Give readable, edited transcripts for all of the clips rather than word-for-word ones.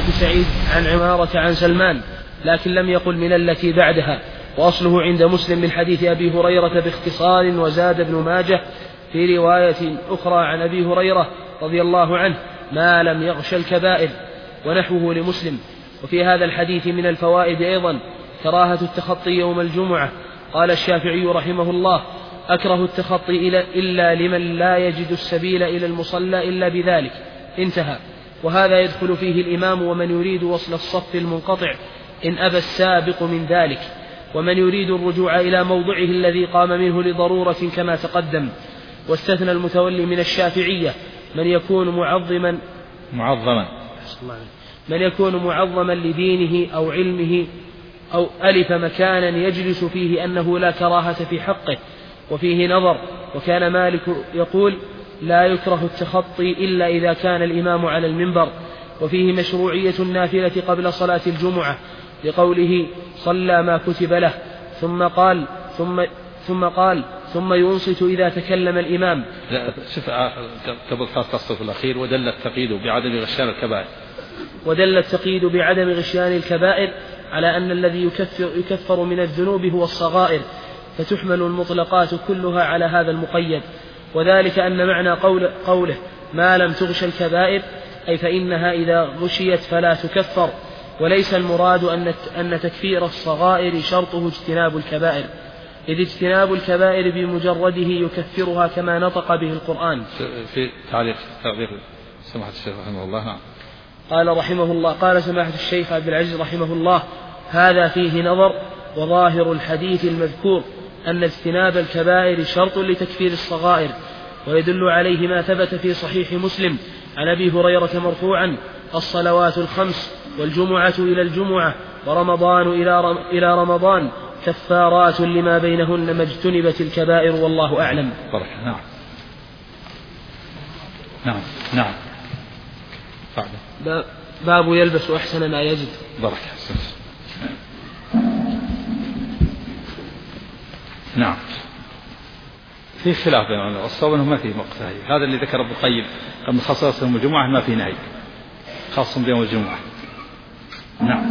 سعيد عن عمارة عن سلمان، لكن لم يقل من التي بعدها. وأصله عند مسلم من حديث أبي هريرة باختصار، وزاد ابن ماجه في رواية أخرى عن أبي هريرة رضي الله عنه ما لم يغش الكبائر، ونحوه لمسلم. وفي هذا الحديث من الفوائد أيضا كراهة التخطي يوم الجمعة. قال الشافعي رحمه الله: أكره التخطي إلا لمن لا يجد السبيل إلى المصلى إلا بذلك. انتهى. وهذا يدخل فيه الإمام ومن يريد وصل الصف المنقطع إن أبى السابق من ذلك، ومن يريد الرجوع إلى موضعه الذي قام منه لضرورة كما تقدم. واستثنى المتولي من الشافعية من يكون معظما لدينه أو علمه أو ألف مكانا يجلس فيه أنه لا كراهة في حقه، وفيه نظر. وكان مالك يقول: لا يكره التخطي إلا إذا كان الإمام على المنبر. وفيه مشروعية النافلة قبل صلاة الجمعة لقوله: صلى ما كتب له، ثم ينصت إذا تكلم الإمام. لا شوف قبل تصف الأخير: ودل التقييد بعدم غشيان الكبائر على أن الذي يكفر من الذنوب هو الصغائر، فتحمل المطلقات كلها على هذا المقيد. وذلك أن معنى قوله ما لم تغش الكبائر أي فإنها إذا غشيت فلا تكفر، وليس المراد أن تكفير الصغائر شرطه اجتناب الكبائر، إذ اجتناب الكبائر بمجرده يكفرها كما نطق به القرآن. في تعليق سماحة الشيخ رحمه الله. قال سماحة الشيخ عبد العزيز رحمه الله: هذا فيه نظر، وظاهر الحديث المذكور أن اجتناب الكبائر شرط لتكفير الصغائر، ويدل عليه ما ثبت في صحيح مسلم عن أبي هريرة مرفوعا: الصلوات الخمس والجمعة إلى الجمعة ورمضان إلى رمضان كفارات لما بينهن ما اجتنبت الكبائر، والله أعلم. نعم. باب يلبس أحسن ما يجد. نعم. في خلاف بين العلماء، والصواب انه ما في مقتهي. هذا اللي ذكر ابن القيم أن خصائص يوم الجمعة ما في نهي خاص بيوم الجمعة. نعم.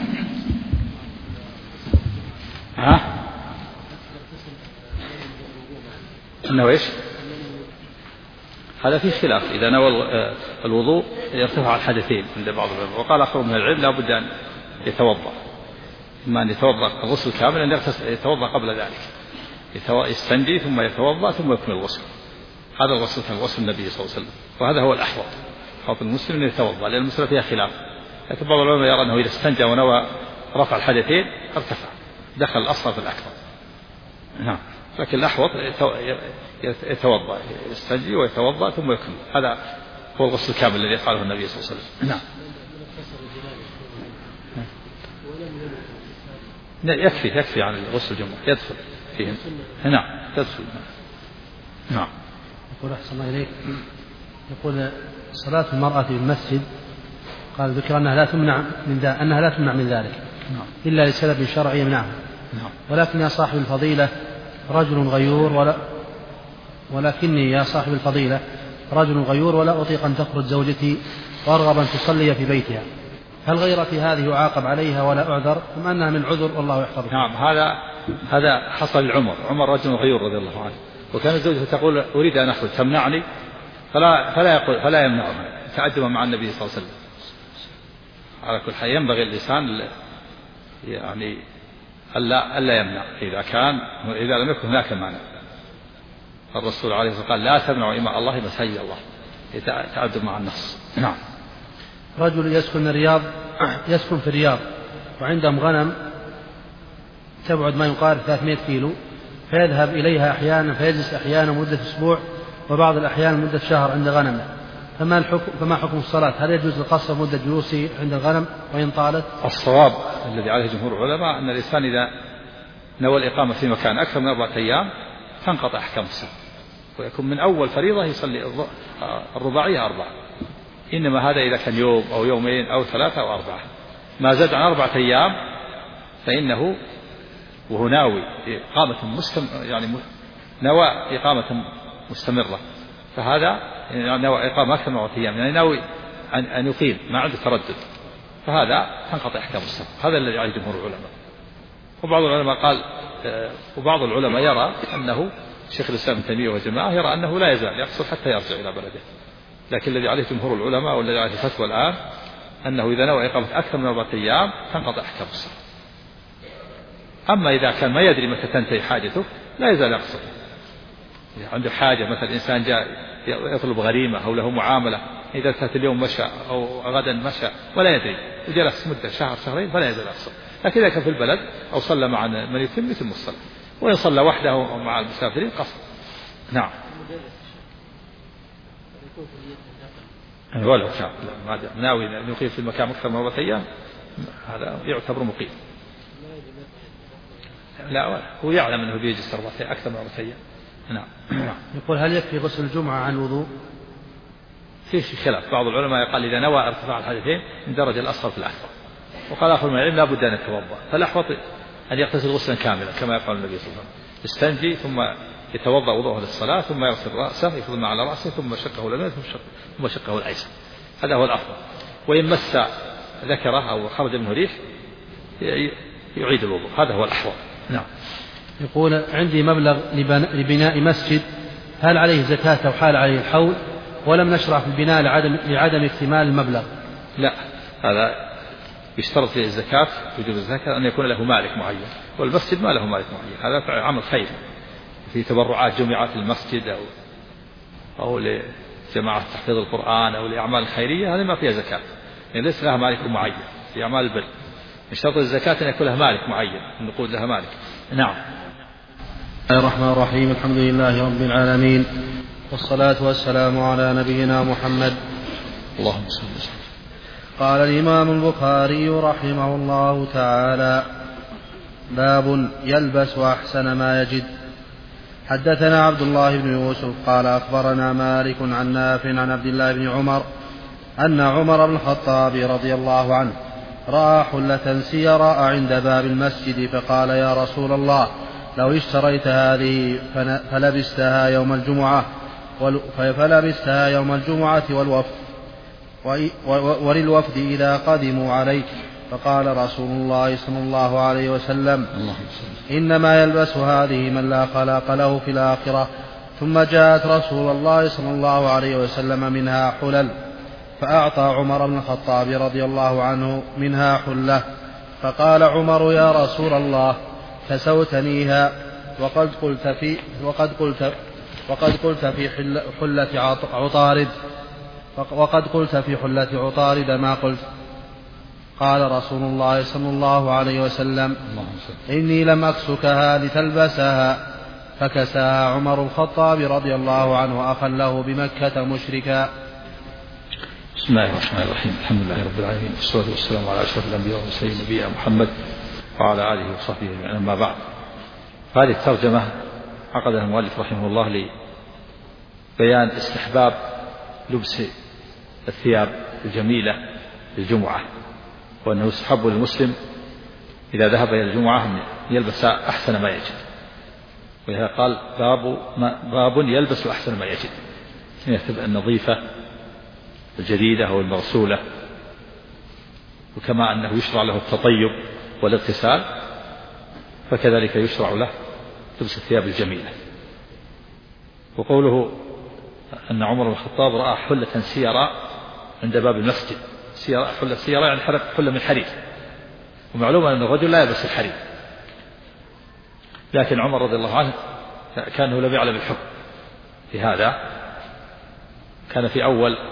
انه ايش؟ هذا فيه خلاف. اذا نوى الوضوء يرتفع الحدثين عند بعض العلماء، وقال اخر من العلم لا بد ان يتوضا، اما ان يتوضا الغسل كامل ان يتوضا قبل ذلك، يستنجي ثم يتوضا ثم يكمل الغسل. هذا الغسل كان غسل النبي صلى الله عليه وسلم، وهذا هو الاحوط. حوط المسلم ان يتوضا، لان المسألة فيها خلاف. لكن بعض العلماء يرى انه اذا استنجى ونوى رفع الحدثين ارتفع، دخل الاصغر في الاكبر. نعم. لكن الأحوط يتوضأ، يستنجي ويتوضأ ثم يكمل. هذا هو الغسل الكامل الذي يفعله النبي صلى الله عليه وسلم. نعم. يكفي عن الغسل الجمعة، يدخل فيه. نعم تدخل. نعم. يقول أحسن الله إليك، يقول صلاة المرأة في المسجد قال ذكر أنها لا تمنع من ذلك إلا لسبب شرعي يمنعها. ولكن يا صاحب الفضيلة رجل غيور ولا أطيق أن تخرج زوجتي وأرغب أن تصلي في بيتها، هل غيرتي هذه يعاقب عليها ولا أعذر أم أنها من عذر والله يحفظها؟ نعم. هذا حصل عمر رجل غيور رضي الله عنه، وكانت زوجته تقول أريد أن أخرج تمنعني، فلا يمنعها تأدبا مع النبي صلى الله عليه وسلم. على كل حال ينبغي الإنسان يعني ألا يمنع إذا لم يكن هناك مانع. الرسول عليه الصلاة والسلام قال: لا تمنعوا إماء الله مساجد الله، يتأدب مع النص. نعم. رجل يسكن في الرياض وعندهم غنم تبعد ما يقارب 300 كيلو، فيذهب إليها أحيانا، فيجلس أحيانا مدة أسبوع وبعض الأحيان مدة شهر عند غنمه، فما حكم الصلاة؟ هل يجوز القصر مدة جلوسه عند الغنم وإن طالت؟ الصواب الذي عليه جمهور العلماء أن الإنسان إذا نوى الإقامة في مكان أكثر من 4 أيام تنقطع أحكام الصلاة، ويكون من أول فريضة يصلي الرباعية 4. إنما هذا إذا كان يوم أو يومين أو 3 أو 4، ما زاد عن 4 أيام فإنه وهو ناوي إقامة نوى إقامة مستمرة، فهذا نوى إقامة أكثر من 4 أيام، يعني ناوي أن يقيم ما عنده تردد، فهذا تنقطع أحكام السفر. هذا الذي عليه جمهور العلماء. وبعض العلماء يرى أنه شيخ الإسلام ابن تيمية وجماعة يرى أنه لا يزال يقصر حتى يرجع إلى بلده، لكن الذي عليه جمهور العلماء والذي عليه الفتوى الآن أنه إذا نوى إقامة أكثر من 4 أيام تنقطع أحكام السفر. أما إذا كان ما يدري متى تنتهي حاجته لا يزال يقصر. إذا عنده حاجة، مثلا إنسان جاء يطلب غريمة أو له معاملة، إذا انتهت اليوم مشى أو غدا مشى ولا يدري وجلس مدة شهر شهرين فلا يزال يقصر. لكن إذا كان في البلد أو صلى مع من يتم الصلاة، وإن صلى وحده مع المسافرين قصر. نعم. ولو كان ناوي أن يقيم في المكان أكثر من 4 أيام هذا يعتبر مقيم. لا، هو يعلم أنه بيجلس أكثر من 4 أيام. نعم. يقول هل يكفي غسل الجمعة عن الوضوء؟ في خلاف. بعض العلماء قال إذا نوى ارتفاع الحدثين اندرج الأصغر في الأكبر، وقال آخر من العلم لا بد أن يتوضأ، فالأحوط أن يغتسل غسلا كاملا كما يقول النبي صلى الله عليه وسلم، يستنجي ثم يتوضأ وضوءه للصلاة ثم يغسل رأسه يفضل ما على رأسه ثم شقه اليمين ثم شقه الأيسر. هذا هو الأفضل. وإن مس ذكره أو خرج منه ريح يعيد الوضوء، هذا هو الأحوط. نعم. يقول عندي مبلغ لبناء مسجد، هل عليه زكاة أو حال عليه الحول؟ ولم نشرع في البناء لعدم اكتمال المبلغ. لا، هذا يشترط في الزكاة وجوب الزكاة أن يكون له مالك معين، والمسجد ما له مالك معين. هذا عمل خير في تبرعات جمعات للمسجد أو لجماعة تحفيظ القرآن أو لأعمال خيرية، هذه ما فيها زكاة، يعني ليس لها مالك معين. في أعمال البر يشترط الزكاة أن يكون لها مالك معين، النقود لها مالك. نعم. بسم الله الرحمن الرحيم. الحمد لله رب العالمين، والصلاة والسلام على نبينا محمد. اللهم صل وسلم. قال الإمام البخاري رحمه الله تعالى: باب يلبس أحسن ما يجد. حدثنا عبد الله بن يوسف قال أخبرنا مالك عن نافع عن عبد الله بن عمر أن عمر بن الخطاب رضي الله عنه رأى حلة سيراء عند باب المسجد فقال: يا رسول الله، لو اشتريت هذه فلبستها يوم الجمعة وللوفد إذا قدموا عليك. فقال رسول الله صلى الله عليه وسلم: إنما يلبس هذه من لا خلاق له في الآخرة. ثم جاءت رسول الله صلى الله عليه وسلم منها حلل، فأعطى عمر بن الخطاب رضي الله عنه منها حلة. فقال عمر: يا رسول الله، كسوتنيها وقد قلت في حلة عطارد ما قلت. قال رسول الله صلى الله عليه وسلم: إني لم أكسكها لتلبسها. فكساها عمر الخطاب رضي الله عنه أخا له بمكة مشركا. بسم الله الرحمن الرحيم. الحمد لله رب العالمين، والصلاة والسلام على أشرف الأنبياء والمرسلين نبينا محمد وعلى آله وصحبه أجمعين. أما بعد، هذه الترجمة عقدها المؤلف رحمه الله لبيان استحباب لبس الثياب الجميلة للجمعة، وأنه يستحب للمسلم إذا ذهب إلى الجمعة أن يلبس أحسن ما يجد. ولهذا قال: باب يلبس أحسن ما يجد، يكتب النظيفة الجديدة أو المغسولة. وكما أنه يشرع له التطيب والاغتسال، فكذلك يشرع له لبس الثياب الجميلة. وقوله أن عمر بن الخطاب رأى حلة سيراء عند باب المسجد، حلة سيراء يعني حلة من حرير، ومعلوم أن الرجل لا يلبس الحرير، لكن عمر رضي الله عنه كانه لم يعلم الحكم في هذا. كان في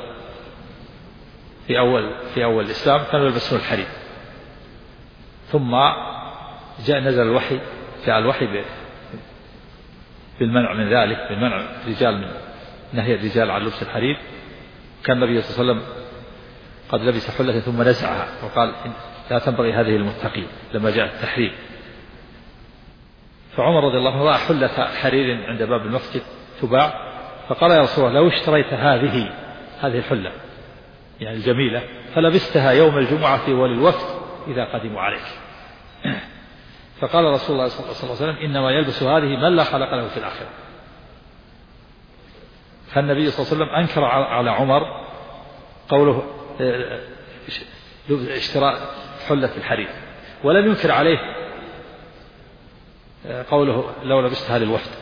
أول الإسلام كانوا يلبسون الحرير، ثم نزل الوحي، جاء الوحي بالمنع من ذلك، بالمنع الرجال من نهي الرجال عن لبس الحرير. كان النبي صلى الله عليه وسلم قد لبس حلة ثم نزعها وقال: لا تنبغي هذه للمتقين، لما جاء التحريم. فعمر رضي الله عنه رأى حلة حرير عند باب المسجد تباع، فقال: يا رسول الله، لو اشتريت هذه الحلة يعني الجميلة فلبستها يوم الجمعة وللوفد إذا قدموا عليك. فقال رسول الله صلى الله عليه وسلم: إنما يلبس هذه من لا خلق له في الآخرة. فالنبي صلى الله عليه وسلم أنكر على عمر قوله اشتراء حلة الحرير. ولم ينكر عليه قوله لو لبستها للوفد.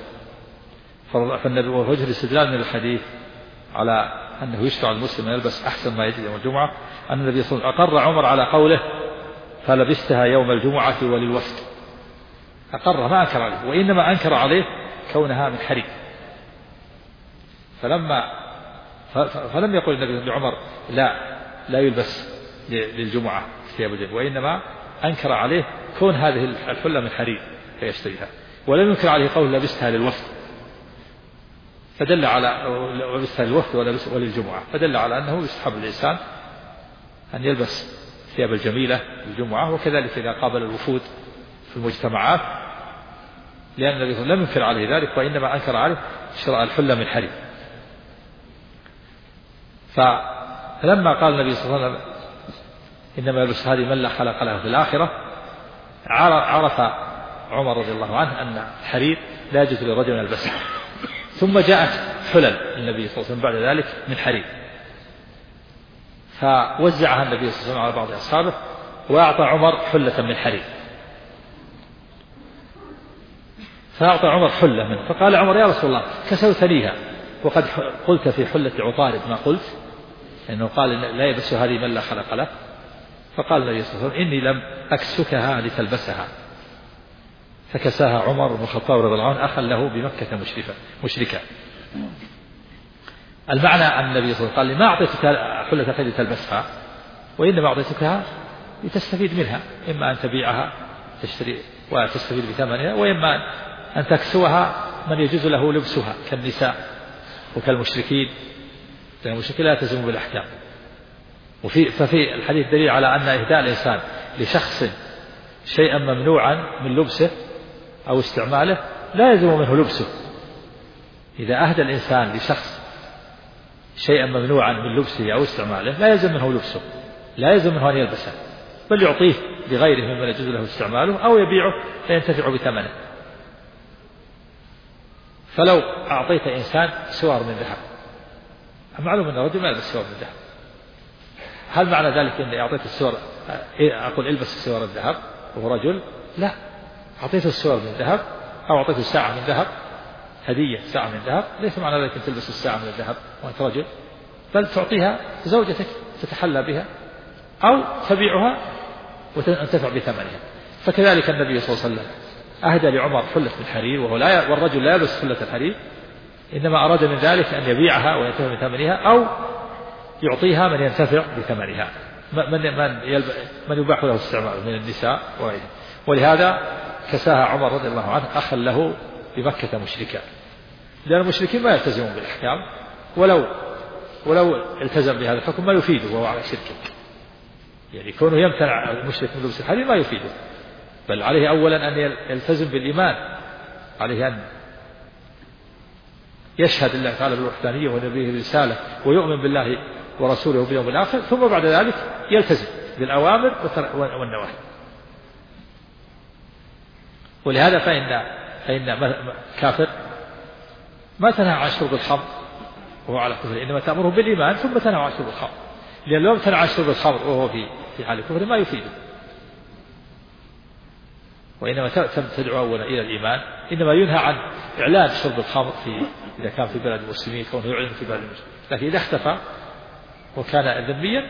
وجه الاستدلال من الحديث على أنه يشرع المسلم أن يلبس أحسن ما يجد يوم الجمعة أن النبي صلى الله عليه وسلم أقر عمر على قوله فلبستها يوم الجمعة وللوفد، أقر ما أنكر عليه، وإنما أنكر عليه كونها من حرير. فلم يقل النبي لعمر لا يلبس للجمعة ثياب الجمعة، وإنما أنكر عليه كون هذه الحلة من حرير فيشتريها. ولم ينكر عليه قول لبستها للوفد، فدل على لبستها للوفد وللجمعة، فدل على أنه يستحب الإنسان أن يلبس ثياب الجميلة للجمعة، وكذلك إذا قابل الوفود في المجتمعات، لأن النبي لم ينكر عليه ذلك، وإنما أنكر عليه شراء الحلة من حرير. فلما قال النبي صلى الله عليه وسلم إنما يلبس هذه من لا خلق له في الآخرة، عرف عمر رضي الله عنه أن الحرير لا يجوز للرجل أن يلبسه. ثم جاءت حلل النبي صلى الله عليه وسلم بعد ذلك من حرير، فوزعها النبي صلى الله عليه وسلم على بعض أصحابه، وأعطى عمر حلة من حرير. فأعطى عمر حلة منه، فقال عمر يا رسول الله كسوتنيها وقد قلت في حلة عطارد ما قلت، لأنه قال لا يلبس هذه من لا خلق له. فقال النبي صلى الله عليه وسلم إني لم أكسكها لتلبسها، فكساها عمر بن الخطاب رضي الله عنه أخا له بمكة مشركا. المعنى أن النبي صلى الله عليه وسلم قال لي ما أعطيتك حلة خير تلبسها، وإنما أعطيتكها لتستفيد منها، إما أن تبيعها تشتري وتستفيد بثمنها، وإما أن تكسوها من يجوز له لبسها كالنساء وكالمشركين، لأن المشركين لا يلتزمون بالأحكام. ففي الحديث دليل على أن إهداء الإنسان لشخص شيئا ممنوعا من لبسه أو استعماله لا يلزم منه لبسه. إذا أهدى الإنسان لشخص شيئا ممنوعا من لبسه أو استعماله لا يلزم منه لبسه، لا يلزم منه أن يلبسه، بل يعطيه لغيره ممن يجوز له استعماله أو يبيعه فينتفع بثمنه. فلو أعطيت إنسان سوار من ذهب، معلوم أن الرجل ما يلبس سوار من ذهب، هل معنى ذلك أني أعطيت السوار أقول البس السوار الذهب وهو رجل؟ لا، أعطيته السوار من ذهب أو أعطيته ساعة من ذهب هدية، ساعة من ذهب، ليس معنى ذلك أن تلبس الساعة من الذهب وأنت رجل، بل تعطيها زوجتك تتحلى بها أو تبيعها وتنتفع بثمنها. فكذلك النبي صلى الله عليه وسلم أهدى لعمر حلة الحرير والرجل لا يلبس حلة الحرير، إنما أراد من ذلك أن يبيعها وينتفع بثمنها أو يعطيها من ينتفع بثمنها، من يباح له استعمال من النساء وغيرها. ولهذا كساها عمر رضي الله عنه أخا له بمكة مشركا، لأن المشركين ما يلتزمون بالأحكام، ولو التزم بهذا الحكم ما يفيده وهو على شركه، يعني كونه يمتنع المشرك من لبس الحرير ما يفيده، بل عليه أولا أن يلتزم بالإيمان، عليه أن يشهد الله تعالى بالوحدانية ونبيه الرسالة ويؤمن بالله ورسوله باليوم الآخر، ثم بعد ذلك يلتزم بالأوامر والنواهي. ولهذا فإن كافر ما تنهى عن شرب الخمر وهو على كفر، إنما تأمره بالإيمان ثم تنهى عن شرب الخمر، لأن لو امتنع عن شرب الخمر وهو في حال الكفر ما يفيده، وإنما تدعو أولا إلى الإيمان. إنما ينهى عن إعلان شرب الخمر إذا كان في بلد المسلمين، كونه يعلن في بلد المسلمين، لكن إذا اختفى وكان ذميا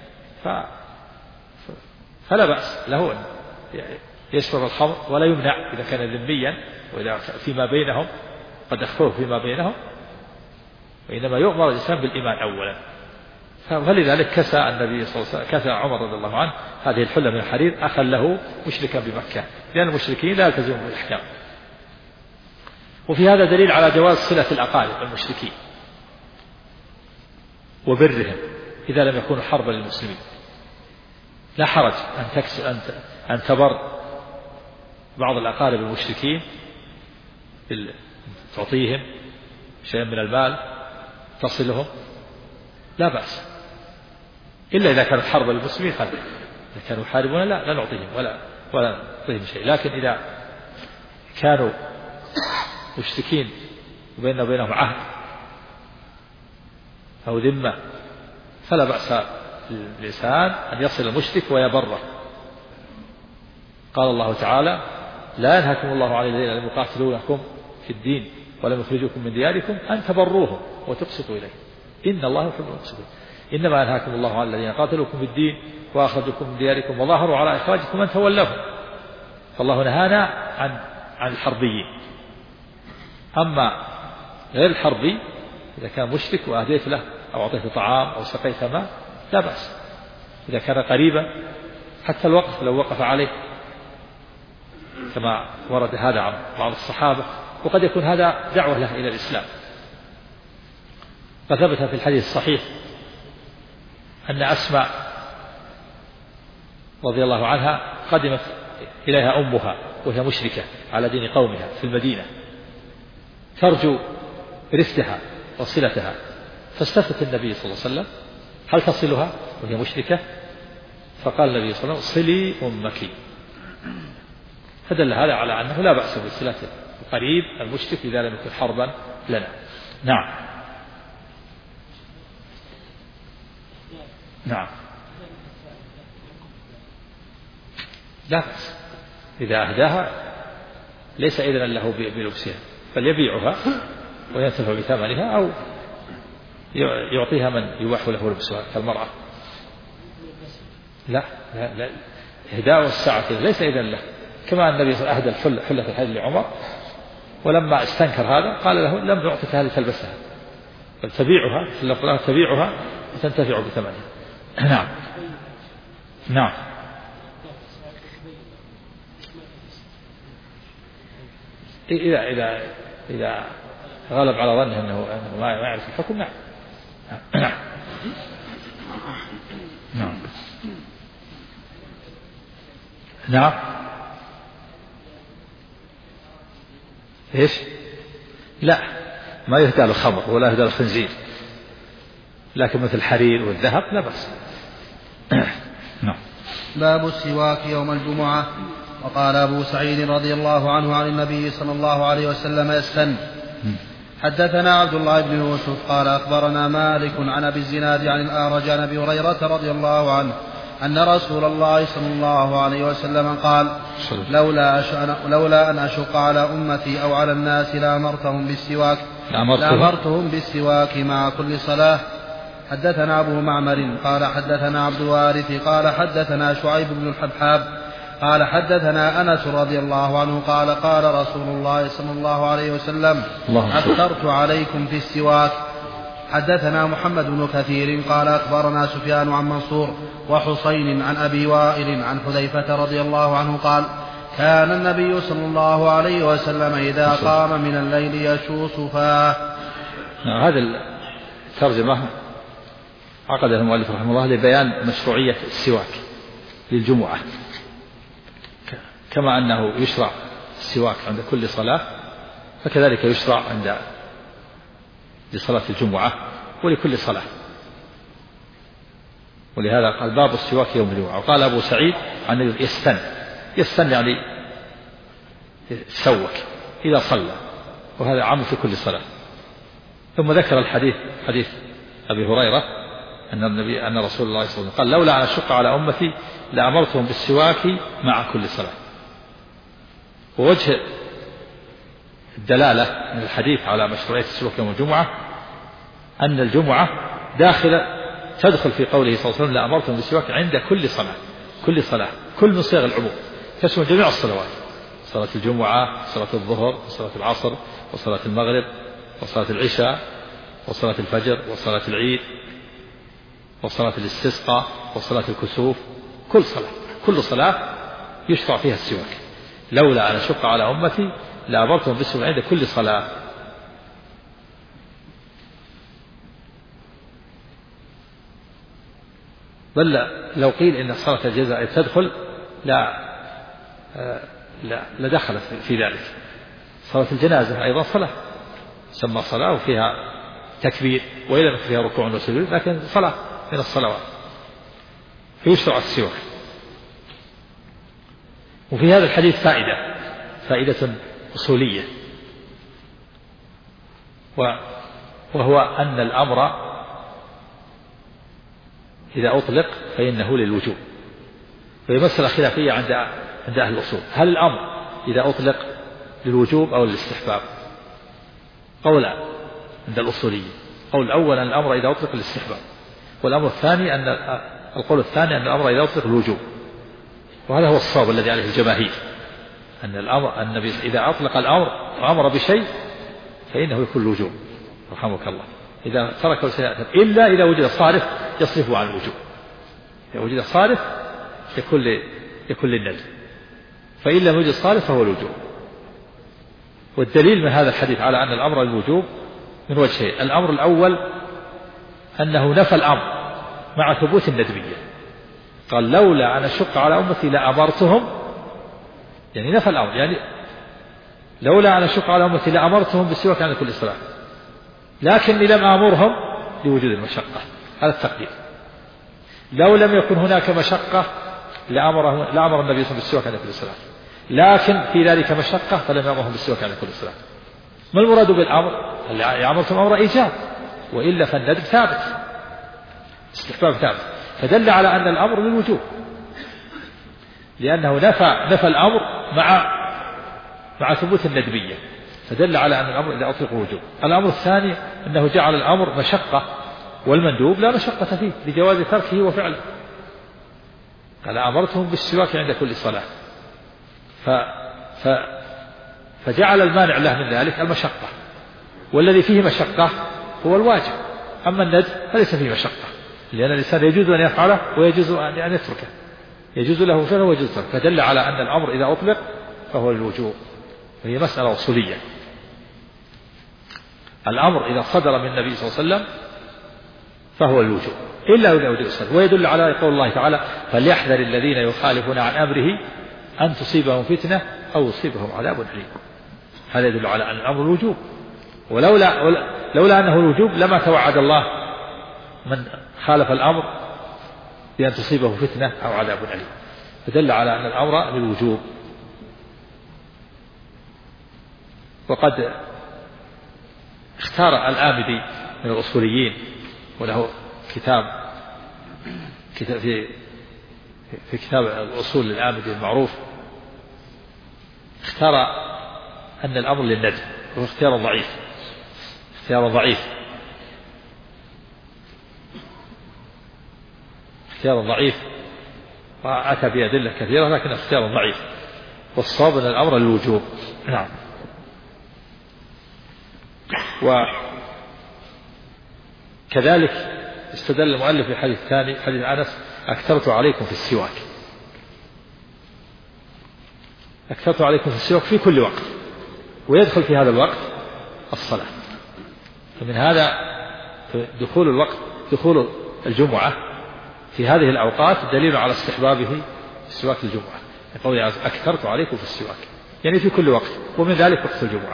فلا بأس له أن يشرب الخمر، ولا يمنع إذا كان ذميا وإذا فيما بينهم قد أخفوه فيما بينهم، وإنما يؤمر الإنسان بالإيمان أولا. فلذلك كسى النبي صلى الله عليه وسلم، كسى عمر رضي الله عنه هذه الحلة من الحرير أخا له مشركا بمكة، لأن المشركين لا يلتزمون بالأحكام. وفي هذا دليل على جواز صلة الأقارب المشركين وبرهم إذا لم يكونوا حربا للمسلمين. لا حرج أن تبر بعض الأقارب المشركين تعطيهم شيئا من المال تصلهم، لا بأس، إلا إذا كانت حرب للمسلمين إذا كانوا يحاربون لا نعطيهم ولا نعطيهم شيء. لكن إذا كانوا مشركين وبيننا وبينهم عهد أو ذمة فلا بأس الإنسان أن يصل المشرك ويبره. قال الله تعالى: لا ينهاكم الله عن الذين لم يقاتلونكم في الدين ولم يخرجوكم من دياركم أن تبروهم وتقسطوا إليه إن الله يحب المقسطين. إنما ينهاكم الله عن الذين قاتلوكم في الدين وأخرجوكم من دياركم وظاهروا على إخراجكم أن تولوهم. فالله نهانا عن الحربيين. أما غير الحربي إذا كان مشرك وأهديت له أو أعطيته طعام أو سقيت ماء لا بأس، إذا كان قريبا حتى الوقف لو وقف عليه، كما ورد هذا عن بعض الصحابة، وقد يكون هذا دعوة له إلى الإسلام. فثبت في الحديث الصحيح أن أسماء رضي الله عنها قدمت إليها أمها وهي مشركة على دين قومها في المدينة ترجو رفدها وصلتها، فاستفتت النبي صلى الله عليه وسلم: هل تصلها وهي مشركة؟ فقال النبي صلى الله عليه وسلم: صلي أمك. فدل هذا على أنه لا بأس بصلة القريب المشرك إذا لم يكن حربا لنا. نعم. نعم لا بأس إذا أهداها ليس إذنا له بلبسها، فليبيعها وينتفع بثمنها أو يعطيها من يباح له لبسها كالمرأة. لا لا لا، إهداء الساعة ليس إذن له، كما النبي صلى الله عليه وسلم أهدى حلة الحج لعمر، ولما استنكر هذا قال له: لم نعطك هذه تلبسها، بل تبيعها تبيعها وتنتفع بثمنها. نعم. نعم. إذا غلب على ظنه أنه ما يعرف الحكم. نعم. نعم. نعم. نعم. إيش؟ لا، ما يهدى الخمر ولا يهدى الخنزير، لكن مثل الحرير والذهب لا بأس. نعم. باب السواك يوم الجمعة. وقال أبو سعيد رضي الله عنه عن النبي صلى الله عليه وسلم: يستن. حدثنا عبد الله بن يوسف قال أخبرنا مالك عن أبي الزناد عن الأعرج عن أبي هريرة رضي الله عنه أن رسول الله صلى الله عليه وسلم قال: لولا أن أشق على أمتي أو على الناس لأمرتهم بالسواك مع كل صلاة. حدثنا أبو معمر قال حدثنا عبد الوارث قال حدثنا شعيب بن الحبحاب قال حدثنا أنس رضي الله عنه قال: قال رسول الله صلى الله عليه وسلم: أكثرت عليكم في السواك. حدثنا محمد بن كثير قال أخبرنا سفيان عن منصور وحسين عن أبي وائل عن حذيفة رضي الله عنه قال: كان النبي صلى الله عليه وسلم إذا قام من الليل يشوص فاه. هذا الترجمة عقدها المؤلف رحمه الله لبيان مشروعية السواك للجمعة، كما أنه يشرع السواك عند كل صلاة فكذلك يشرع عند لصلاة الجمعة ولكل صلاة. ولهذا قال: باب السواك يوم الجمعة. وقال أبو سعيد عن يستن يعني يتسوك إذا صلى، وهذا عام في كل صلاة. ثم ذكر الحديث حديث أبي هريرة أن رسول الله صلى الله عليه وسلم قال: لولا أن أشق على أمتي لأمرتهم بالسواك مع كل صلاة. ووجه الدلالة من الحديث على مشروعية السواك يوم الجمعة أن الجمعة تدخل في قوله صلى الله عليه وسلم: لأمرتهم بالسواك عند كل صلاة، كل من صيغ العموم تشمل جميع الصلوات: صلاة الجمعة، صلاة الظهر، وصلاة العصر، وصلاة المغرب، وصلاة العشاء، وصلاة الفجر، وصلاة العيد، وصلاة الاستسقاء، وصلاة الكسوف. كل صلاة يشرع فيها السواك. لولا أن أشق على أمتي لأمرتهم بالسواك عند كل صلاة. بل لو قيل إن صلاة الجزاء تدخل لا دخلت في ذلك. صلاة الجنازة أيضا صلاة سمى صلاة وفيها تكبير وإذا لم فيها ركوع وسجود، لكن صلاة من الصلوات فيشرع السواك. وفي هذا الحديث فائدة أصولية، وهو أن الأمر إذا أطلق فإنه للوجوب. فهي مسألة خلافية عند أهل الأصول، هل الأمر إذا أطلق للوجوب أو للاستحباب؟ قولان عند الأصوليين. قول الأول أن الأمر إذا أطلق للاستحباب، والأمر الثاني القول الثاني أن الأمر إذا أطلق للوجوب، وهذا هو الصواب الذي عليه الجماهير، أن النبي إذا أطلق الأمر وأمر بشيء فإنه يكون الوجوب رحمك الله، إذا تركه إلا إذا وجد صارف يصرفه عن الوجوب. إذا وجد صارف يكون للندب، فإن لم يوجد صارف فهو الوجوب. والدليل من هذا الحديث على أن الأمر للوجوب من وجهين. الأمر الأول أنه نفى الأمر مع ثبوت الندبية، قال لولا أن أشق على أمتي لأمرتهم، يعني نفى الأمر، يعني لولا أن أشق على أمتي لأمرتهم بالسواك عند كل صلاة، لكني لم آمرهم لوجود المشقة، هذا التقدير. لو لم يكن هناك مشقة لأمر النبي صلى الله عليه وسلم بالسواك عند كل صلاة، لكن في ذلك مشقة فلم يأمرهم بالسواك عند كل صلاة. ما المراد بالأمر؟ هل أمرتم أمر إيجاب، وإلا فالندب ثابت، استحباب ثابت، فدل على أن الأمر للوجوب، لأنه نفى الأمر مع ثبوت الندبية، فدل على أن الأمر إذا أطلق وجوب. الأمر الثاني أنه جعل الأمر مشقة، والمندوب لا مشقة فيه لجواز تركه وفعله، قال أمرتهم بالسواك عند كل صلاة، فجعل المانع له من ذلك المشقة، والذي فيه مشقة هو الواجب، أما الندب فليس فيه مشقة، لأن الإنسان يجوز أن يفعله ويجوز أن يتركه، يجوز له فعله ويجوز تركه، فدل على أن الأمر إذا أطلق فهو للوجوب، وهي مسألة أصولية. الأمر إذا صدر من النبي صلى الله عليه وسلم فهو الوجوب إلا إذا وجد الصدر. ويدل على قول الله تعالى فليحذر الذين يخالفون عن أمره أن تصيبهم فتنة أو يصيبهم عذاب أليم. هذا يدل على أن الأمر الوجوب، ولولا أنه الوجوب لما توعد الله من خالف الأمر بأن تصيبه فتنة أو عذاب أليم، فدل على أن الأمر للوجوب. وقد اختار الآمدي من الأصوليين، وله كتاب في كتاب الأصول للآمدي المعروف، اختار أن الأمر للندب، وهو اختيار ضعيف، وأتى بأدلة كثيرة لكن اختيار ضعيف، والصواب أن الأمر للوجوب. نعم. وكذلك استدل المؤلف في الحديث الثاني حديث أنس أكثرت عليكم في السواك، أكثرت عليكم في السواك في كل وقت، ويدخل في هذا الوقت الصلاة. فمن هذا دخول الجمعة في هذه الأوقات دليل على استحبابه السواك الجمعة، يقول أكثرت عليكم في السواك، يعني في كل وقت، ومن ذلك وقت الجمعة.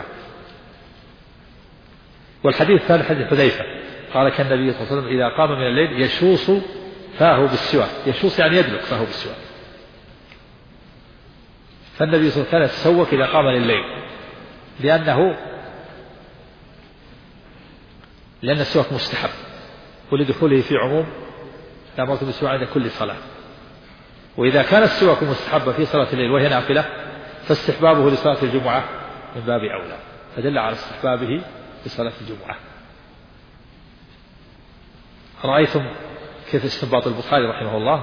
والحديث الثالث حديث حذيفة قال كان النبي صلى الله عليه وسلم إذا قام من الليل يشوص فاه بالسواك، يشوص يعني يدلك فاه بالسواك، فالنبي صلى الله عليه وسلم يتسوك إذا قام لليل، لأن السواك مستحب، ولدخوله في عموم لأمرت بالسواك عند كل صلاة. وإذا كان السواك مستحبا في صلاة الليل وهي نافلة فاستحبابه لصلاة الجمعة من باب أولى، فدل على استحبابه لصلاة الجمعة. رأيتم كيف استنباط البخاري رحمه الله؟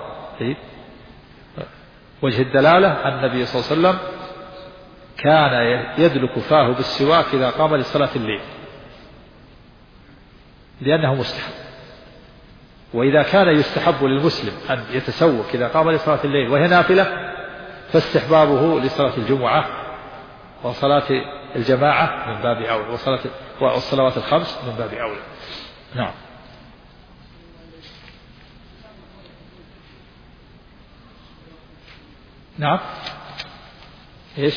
وجه الدلالة أن النبي صلى الله عليه وسلم كان يدلك فاه بالسواك إذا قام لصلاة الليل لأنه مستحب. وإذا كان يستحب للمسلم أن يتسوك إذا قام لصلاة الليل وهي نافلة فاستحبابه لصلاة الجمعة وصلاة الجماعة من باب أولى، والصلوات الخمس من باب أولى. نعم. نعم. إيش؟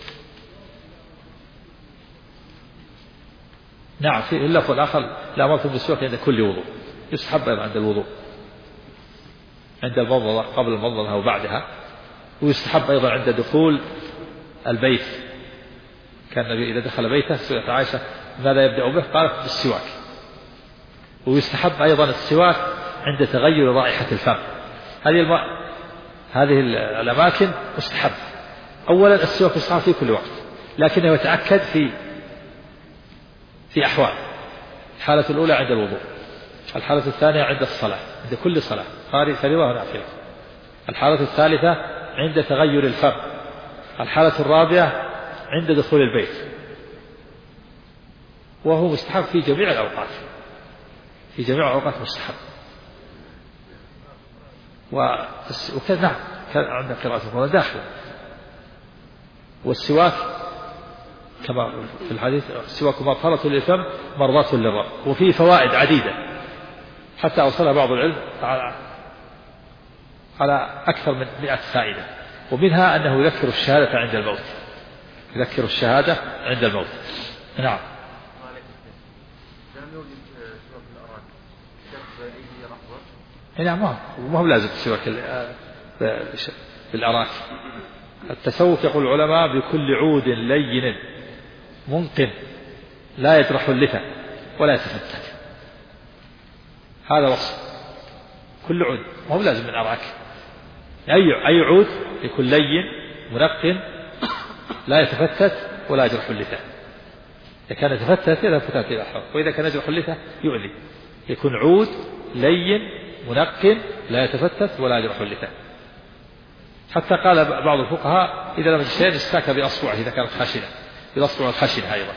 نعم. في اللفظ الآخر لأمرتم بالسواك عند كل وضوء، يستحب أيضا عند الوضوء، عند المضمضة قبل المضمضة أو بعدها، ويستحب أيضا عند دخول البيت. كان النبي إذا دخل بيته سئلت عائشة ماذا يبدأ به؟ قالت بالسواك. ويستحب أيضا السواك عند تغير رائحة الفم. هذه الأماكن مستحب. أولا السواك يستحب في كل وقت، لكنه يتأكد في أحوال. الحالة الأولى عند الوضوء، الحالة الثانية عند الصلاة، عند كل صلاة فريضة ونافلة، الحالة الثالثة عند تغير الفم، الحالة الرابعة عند دخول البيت. وهو مستحب في جميع الأوقات، في جميع الأوقات مستحب. وكان نعم كان عند قراءة القرآن داخل. والسواك كما في الحديث السواك مطهرة للفم مرضاة للرب. وفيه فوائد عديدة حتى أوصلها بعض العلم على أكثر من 100 فائدة، ومنها أنه يذكر الشهادة عند الموت، يذكر الشهادة عند الموت. نعم. نعم ما هو لازم السواك بالأراك. التسوك يقول العلماء بكل عود لين منقن لا يجرح اللثة ولا يتفتت. هذا وصف كل عود، ما هو لازم من أراك. أي عود يكون لين منقن لا يتفتت ولا يجرح اللثة. إذا كان يتفتت إذا فتت إلى حرب، وإذا كان يجرح اللثة يؤذي. يكون عود لين منقن لا يتفتت ولا يجرح اللثة. حتى قال بعض الفقهاء إذا لم يجد شيئا استاك بأصبعه إذا كانت خشنة، بالأصبع الخشنة أيضا.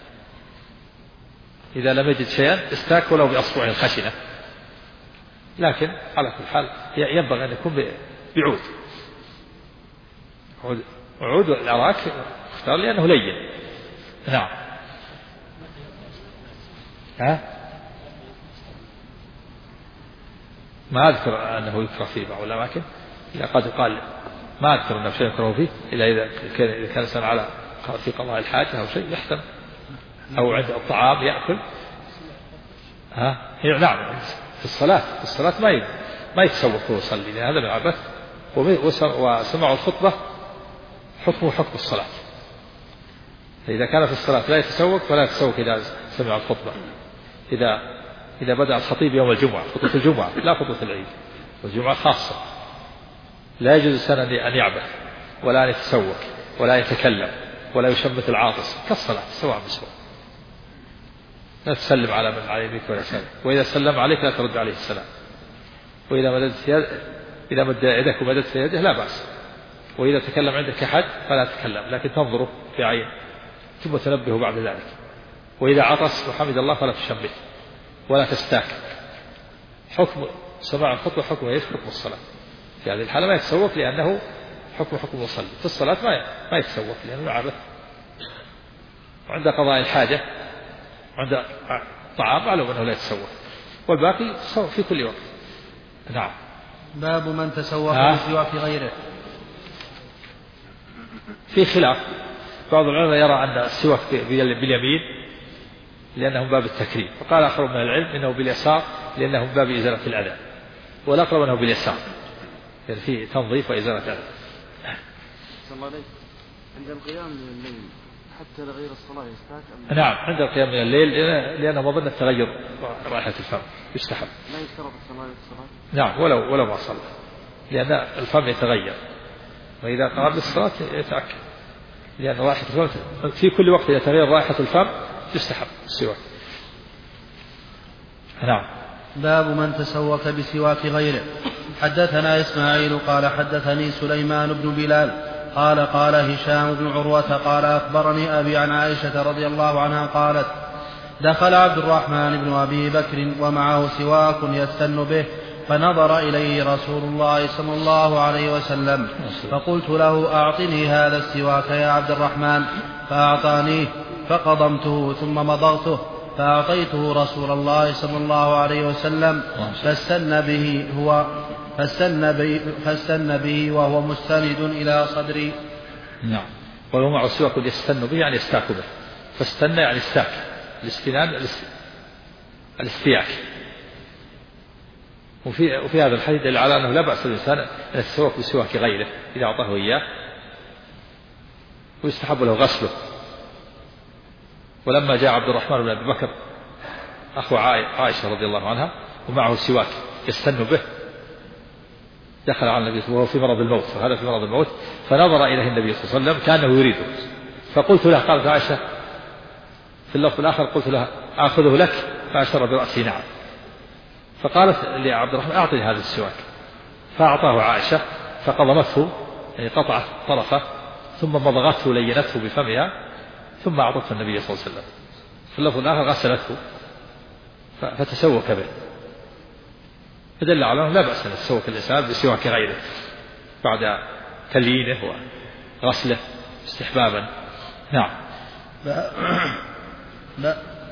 إذا لم يجد شيئا استاك ولو بأصبعه الخشنة. لكن على كل حال ينبغي أن يكون بعود. عود الأراك اختار لأنه لين. نعم. ما أذكر أنه يكره في بعض الأماكن، قد قال ما أذكر أنه شيء يكره فيه إلا إذا كان الإنسان على في قضاء الحاجة أو شيء يحتم، أو عند الطعام يأكل. نعم. في الصلاة ما يتسوق ويصلي، لأن هذا من عبث. وسمع الخطبة حكمه حكم الصلاة. فإذا كان في الصلاة لا يتسوق فلا يتسوق إذا سمع الخطبة. إذا بدأ الخطيب يوم الجمعة، خطبة الجمعة لا خطبة العيد، والجمعة خاصة، لا يجوز الإنسان أن يعبث ولا أن يتسوق ولا يتكلم ولا يشمت العاطس كالصلاة سواء بسواء. لا تسلم على من على يمينك ولا يسارك، وإذا سلم عليك لا ترد عليه السلام. وإذا إذا مد يدك ومددت يده لا بأس. وإذا تكلم عندك أحد فلا تتكلم، لكن تنظره في عين ثم تنبهه بعد ذلك. وإذا عطس وحمد الله فلا تشمت ولا تستاك. حكم سماع الخطبة حكم حكم الصلاة. في هذه الحالة ما يتسوق لأنه حكم المصلي. في الصلاة ما يتسوق لأنه عبث. وعند قضاء الحاجة عند طعام معلوم أنه لا يتسوق، والباقي تسوق في كل وقت. نعم. باب من تسوق بسواك غيره. في خلاف، بعض العلماء يرى أن السواك باليمين لأنه من باب التكريم، وقال آخر من العلم إنه باليسار لأنه من باب إزالة الأذى، والأقرب أنه باليسار يعني في تنظيف وإزالة الأذى. عند القيام من الليل حتى لغير الصلاة يستاك؟ نعم عند القيام من الليل لأنه مظنة تغير رائحة الفم يستحب. لا يشترط الصلاة للصلاة؟ نعم ولو ما صلى، لأن الفم يتغير، وإذا قام بالصلاة يتأكد، لأن رائحة الفم في كل وقت يتغير رائحة الفم يستحب السواك. نعم. باب من تسوك بسواك غيره. حدثنا إسماعيل قال حدثني سليمان بن بلال قال هشام بن عروة قال أخبرني أبي عن عائشة رضي الله عنها قالت دخل عبد الرحمن بن أبي بكر ومعه سواك يستن به، فنظر إليه رسول الله صلى الله عليه وسلم، فقلت له أعطني هذا السواك يا عبد الرحمن، فأعطانيه، فقضمته ثم مضغته، فأعطيته رسول الله صلى الله عليه وسلم فاستن به وهو مستند إلى صدري. نعم. ولو معه سواك يستن به يعني يستاك به، فاستن يعني استاك، الاستنان الاستياك. وفي هذا الحديث دليل على أنه لا بأس الإنسان أن يتسوق بسواك غيره إذا أعطاه إياه، ويستحب له غسله. ولما جاء عبد الرحمن بن أبي بكر أخو عائشة رضي الله عنها ومعه سواك يستن به دخل على النبي وهو في مرض الموت، فهذا في مرض الموت، فنظر إليه النبي صلى الله عليه وسلم كأنه يريده، فقلت له، قالت عائشة في اللفظ الآخر قلت له آخذه لك، فأشار برأسي نعم. فقالت لعبد الرحمن أعطني هذا السواك، فأعطاه عائشة فقضمته، يعني قطعت طرفه ثم مضغته لينته بفمها ثم أعطته النبي صلى الله عليه وسلم. في اللفظ الآخر غسلته فتسوك به، فدل على أنه لا بأس أن يتسوك الإنسان بسواك غيره بعد تليينه وغسله استحبابا. نعم. لا.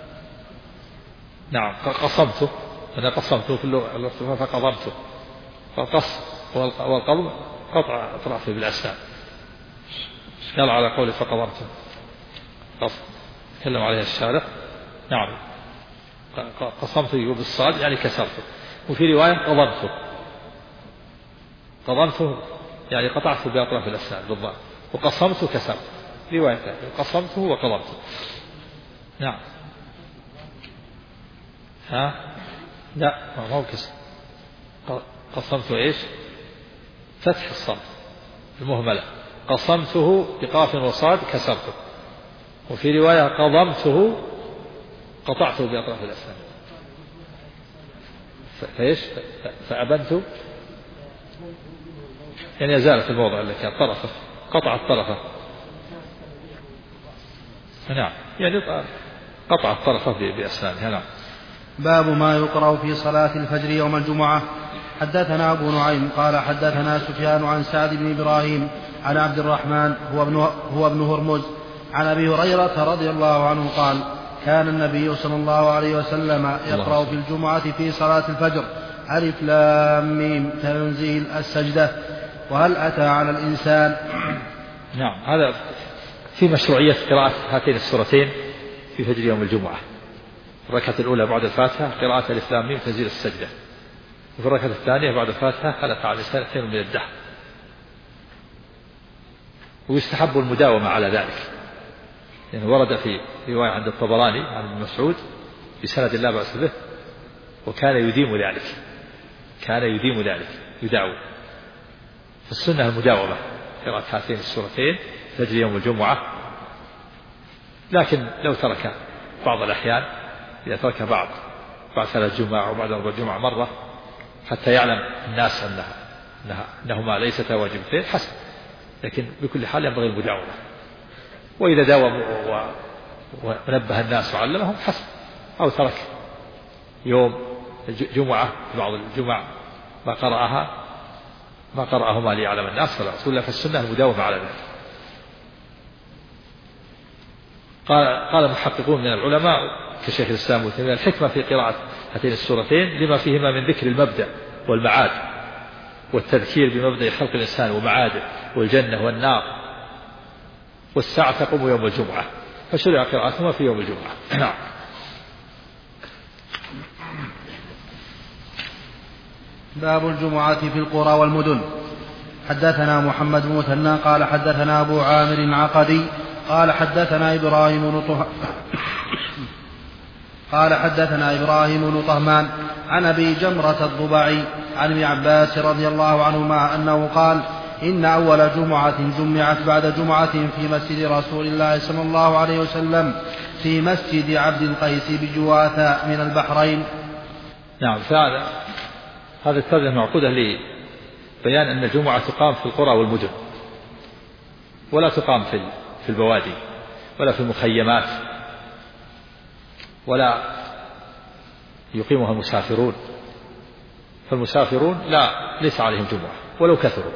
نعم. قصمته، أنا قصمته في اللغة فقضمته، فالقص والقضم قطع أطرافه بالأسنان. قال على قوله فقضمته قص تكلم عليها الشارع. نعم. قصمته بالصاد يعني كسرته، وفي رواية قضمته يعني قطعته بأطراف الأسنان بالضبط، وقصمته كسرته، رواية قصمته وقضمته. نعم. لا ما هو كسر، قصمته إيش؟ فتح الصاد المهملة، قصمته بقاف وصاد كسرته، وفي رواية قضمته قطعته بأطراف الأسنان. فإيش؟ فأبنت يعني أزالت الموضع اللي كان طرفه، قطعت طرفه. نعم، يعني قطعت طرفه بأسنانها. نعم. باب ما يقرأ في صلاة الفجر يوم الجمعة. حدثنا أبو نعيم قال حدثنا سفيان عن سعد بن إبراهيم عن عبد الرحمن هو ابن هرمز عن أبي هريرة رضي الله عنه قال كان النبي صلى الله عليه وسلم يقرأ في الجمعة في صلاة الفجر ألف لام ميم تنزيل السجدة وهل أتى على الإنسان. نعم، هذا في مشروعية قراءة هاتين السورتين في فجر يوم الجمعة. الركعة الأولى بعد الفاتحة قراءة ألف لام ميم تنزيل السجدة، وفي الركعة الثانية بعد الفاتحة هل أتى على الإنسان خير من الدهر. ويستحب المداومة على ذلك، يعني ورد في رواية عند الطبراني عن ابن مسعود بسند لا بأس به، وكان يديم ذلك يداوم. فالسنة المداومة قراءة هاتين السورتين فجر يوم الجمعة، لكن لو ترك بعض الأحيان، إذا ترك بعد 3 جمعة وبعد 4 جمعة مرة حتى يعلم الناس أنهما ليستا واجبتين حسن، لكن بكل حال ينبغي المداومة. وإذا داوم ونبه الناس وعلمهم حسن، أو ترك يوم جمعة بعض الجمع ما قرأهما ليعلم الناس فلا رسول الله، فالسنة المداومة على ذلك. قال المحققون من العلماء كشيخ الإسلام ابن تيمية الحكمة في قراءة هاتين السورتين لما فيهما من ذكر المبدأ والمعاد والتذكير بمبدأ خلق الإنسان ومعاده والجنة والنار والساعة تقوم يوم الجمعة، فشرع قراءتهما في يوم الجمعة. نعم. باب الجمعة في القرى والمدن. حدثنا محمد بن مثنى قال حدثنا أبو عامر عقدي قال حدثنا إبراهيم بن طهمان عن أبي جمرة الضبعي عن ابن عباس رضي الله عنهما أنه قال إن أول جمعة جمعت بعد جمعة في مسجد رسول الله صلى الله عليه وسلم في مسجد عبد القيس بجواثاء من البحرين. نعم. هذا الترجمة معقودة لبيان أن الجمعة تقام في القرى والمدن، ولا تقام في البوادي ولا في المخيمات، ولا يقيمها المسافرون. فالمسافرون ليس عليهم جمعة ولو كثروا،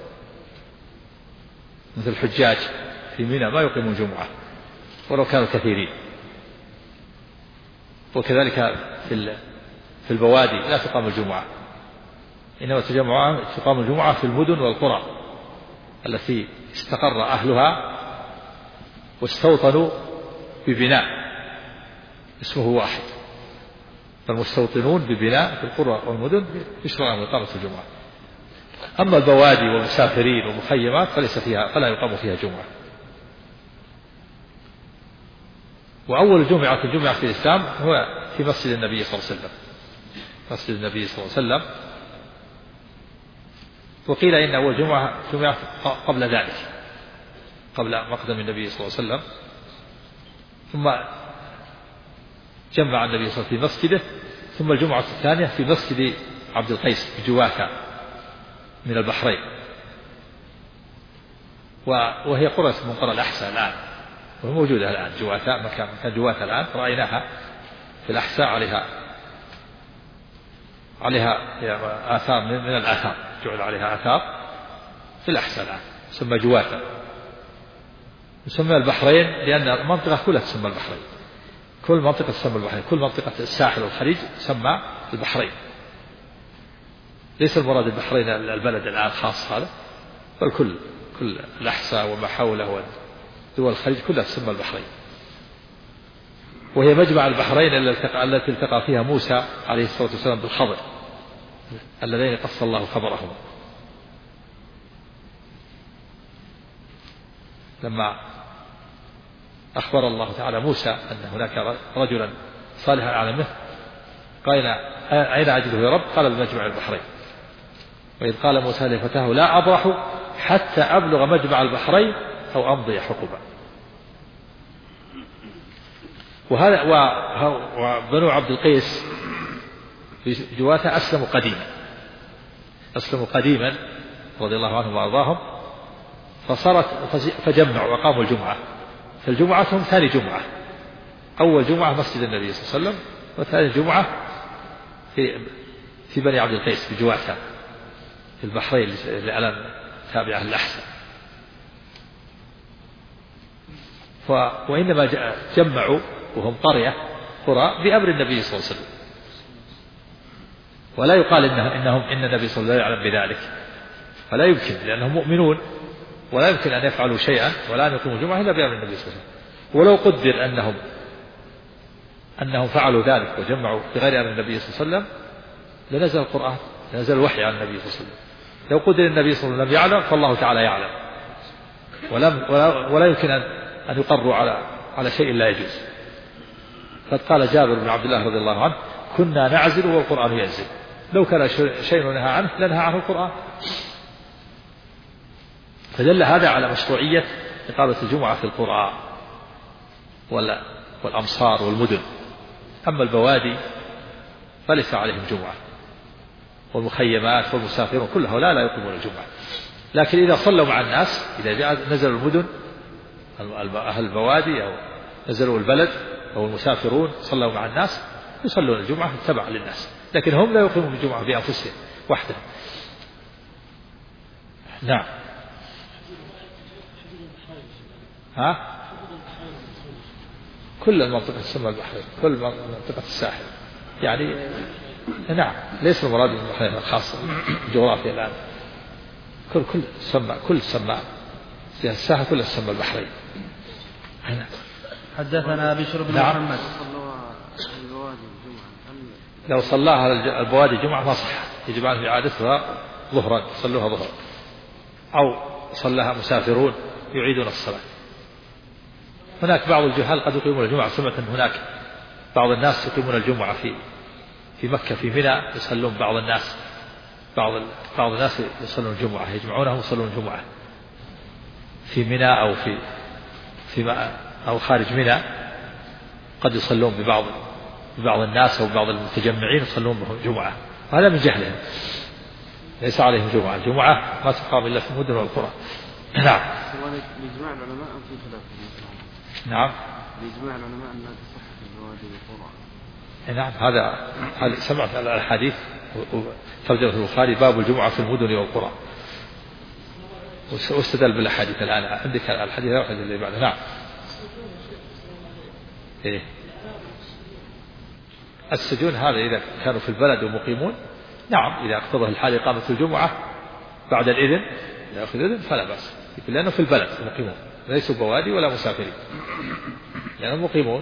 مثل الحجاج في منى ما يقيمون جمعة ولو كانوا كثيرين. وكذلك في البوادي لا تقام الجمعة، إنما تقام الجمعة في المدن والقرى التي استقر أهلها واستوطنوا ببناء اسمه واحد. فالمستوطنون ببناء في القرى والمدن يشرع لهم إقامة الجمعة. أما البوادي والمسافرين والمخيمات فلا يقام فيها جمعة. وأول جمعة في الإسلام هو في مسجد النبي صلى الله عليه وسلم، مسجد النبي صلى الله عليه وسلم. وقيل إن أول جمعة قبل ذلك، قبل مقدم النبي صلى الله عليه وسلم، ثم جمع النبي صلى الله عليه وسلم في مسجده، ثم الجمعة الثانية في مسجد عبد القيس بجواثة من البحرين، وهي قرى من قرى الأحساء الآن، وموجودة الآن جواثة، مكان جواثة الآن رأيناها في الأحساء، عليها آثار من الآثار، جعل عليها آثار في الأحساء الآن، تسمى جواثة. تسمى البحرين لأن المنطقة كلها تسمى البحرين، كل منطقة تسمى البحرين، كل منطقة الساحل والخليج تسمى البحرين. ليس المراد البحرين البلد الآن خاص هذا، بل كل الأحساء وما حوله ودول الخليج كلها تسمى البحرين. وهي مجمع البحرين التي التقى فيها موسى عليه الصلاة والسلام بالخضر اللذين قص الله خبرهما، لما أخبر الله تعالى موسى أن هناك رجلا صالحا أعلم منه، قال أين أجده يا رب؟ قال بمجمع البحرين. وإذ قال موسى لفتاه لا أبرح حتى أبلغ مجمع البحرين أو أمضي حقبا. وهذا وبنو عبد القيس في جواثة أسلموا قديما رضي الله عنهم وأرضاهم، فجمعوا وقاموا الجمعة، فالجمعة هم ثاني جمعة، أول جمعة مسجد النبي صلى الله عليه وسلم، وثاني جمعة في بني عبد القيس في جواثة في البحرين اللي الآن تابعة للأحساء. وإنما جمعوا وهم قرى بأمر النبي صلى الله عليه وسلم، ولا يقال إن النبي صلى الله عليه وسلم لا يعلم بذلك، فلا يمكن، لأنهم مؤمنون ولا يمكن أن يفعلوا شيئا ولا أن يقيموا الجمعة إلا بأمر النبي صلى الله عليه وسلم. ولو قدر أنهم فعلوا ذلك وجمعوا بغير أمر النبي صلى الله عليه وسلم لنزل القرآن، لنزل الوحي على النبي صلى الله عليه وسلم. لو قدر النبي صلى الله عليه وسلم يعلم فالله تعالى يعلم، ولا يمكن أن يقروا على شيء لا يجوز. قد قال جابر بن عبد الله رضي الله عنه كنا نعزل والقرآن ينزل، لو كان شيء نهى عنه لنهى عنه القرآن. فدل هذا على مشروعية إقامة الجمعة في القرى والأمصار والمدن. أما البوادي فليس عليهم جمعة، والمخيمات والمسافرون كل هؤلاء لا يقيمون الجمعة. لكن إذا صلوا مع الناس، إذا نزلوا المدن أهل البوادي أو نزلوا البلد أو المسافرون صلوا مع الناس يصلون الجمعة تبعا للناس، لكن هم لا يقيمون الجمعة بأنفسهم وحدهم. نعم. كل المنطقة تسمى البحرين، كل منطقة الساحل يعني. نعم، ليس المراد بالبحرين الخاصة الجغرافيا الآن، كل سمى الساحل كلها تسمى البحرين. حدثنا بشر بن محمد. لو صلاها البوادي جمعة ما صح، يجب عليهم إعادتها ظهرا، صلوها ظهرا، أو صلاها مسافرون يعيدون الصلاة. هناك بعض الجهال قد يقيمون الجمعة، سمعت أن هناك بعض الناس يقيمون الجمعة في مكة في منى، يصلون بعض الناس يصلون الجمعة، يجمعونهم يصلون الجمعة في منى أو خارج منى، قد يصلون ببعض الناس أو ببعض المتجمعين يصلون بهم جمعة، هذا من جهلهم، ليس عليهم جمعة. الجمعة ما تقام إلا في المدن والقرى. نعم. لإجماع العلماء أم في خلاف؟ نعم. لإجماع العلماء أن لا تصح في البوادي والقرى. نعم، هذا سمعت الحديث ترجمة البخاري باب الجمعة في المدن والقرى، واستدل بالأحاديث. الآن عندك الحديث الواحد اللي بعده. نعم. إيه؟ السجون هذا إذا كانوا في البلد ومقيمون، نعم، إذا اقتضى الحال إقامة الجمعة بعد الإذن، إذا أخذ إذن فلا بأس، لأنه في البلد مقيمون، ليسوا بوادي ولا مسافرين، لأنهم مقيمون.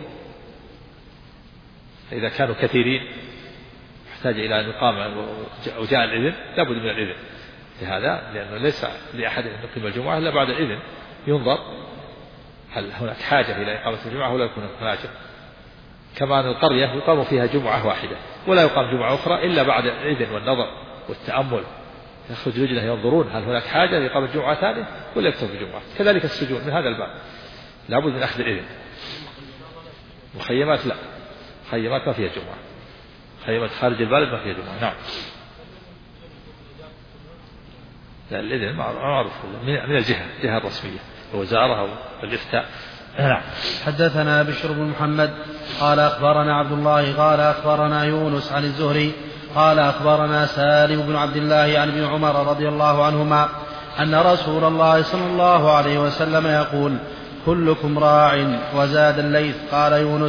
إذا كانوا كثيرين يحتاج إلى أن يقام وجاء الإذن لابد من الإذن لهذا، لأنه ليس لأحد أن يقيم الجمعة إلا بعد الإذن، ينظر هل هناك حاجة إلى إقامة الجمعة ولا يكون هناك حاجة. كما أن القرية يقام فيها جمعة واحدة ولا يقام جمعة أخرى إلا بعد الإذن والنظر والتأمل، يخرج رجله ينظرون هل هناك حاجة لإقامة جمعة ثانية ولا يكتب بجمعة. كذلك السجود من هذا الباب لابد من أخذ الإذن. مخيمات لا، مخيمات ما فيها جمعة، مخيمات خارج البلد ما فيها جمعة. نعم. لا الإذن معروف من الجهة الرسمية، الوزارة أو الإفتاء. نعم. حدثنا بشر بن محمد قال أخبرنا عبد الله قال أخبرنا يونس عن الزهري قال أخبرنا سالم بن عبد الله عن ابن عمر رضي الله عنهما أن رسول الله صلى الله عليه وسلم يقول: كلكم راع. وزاد الليث قال يونس: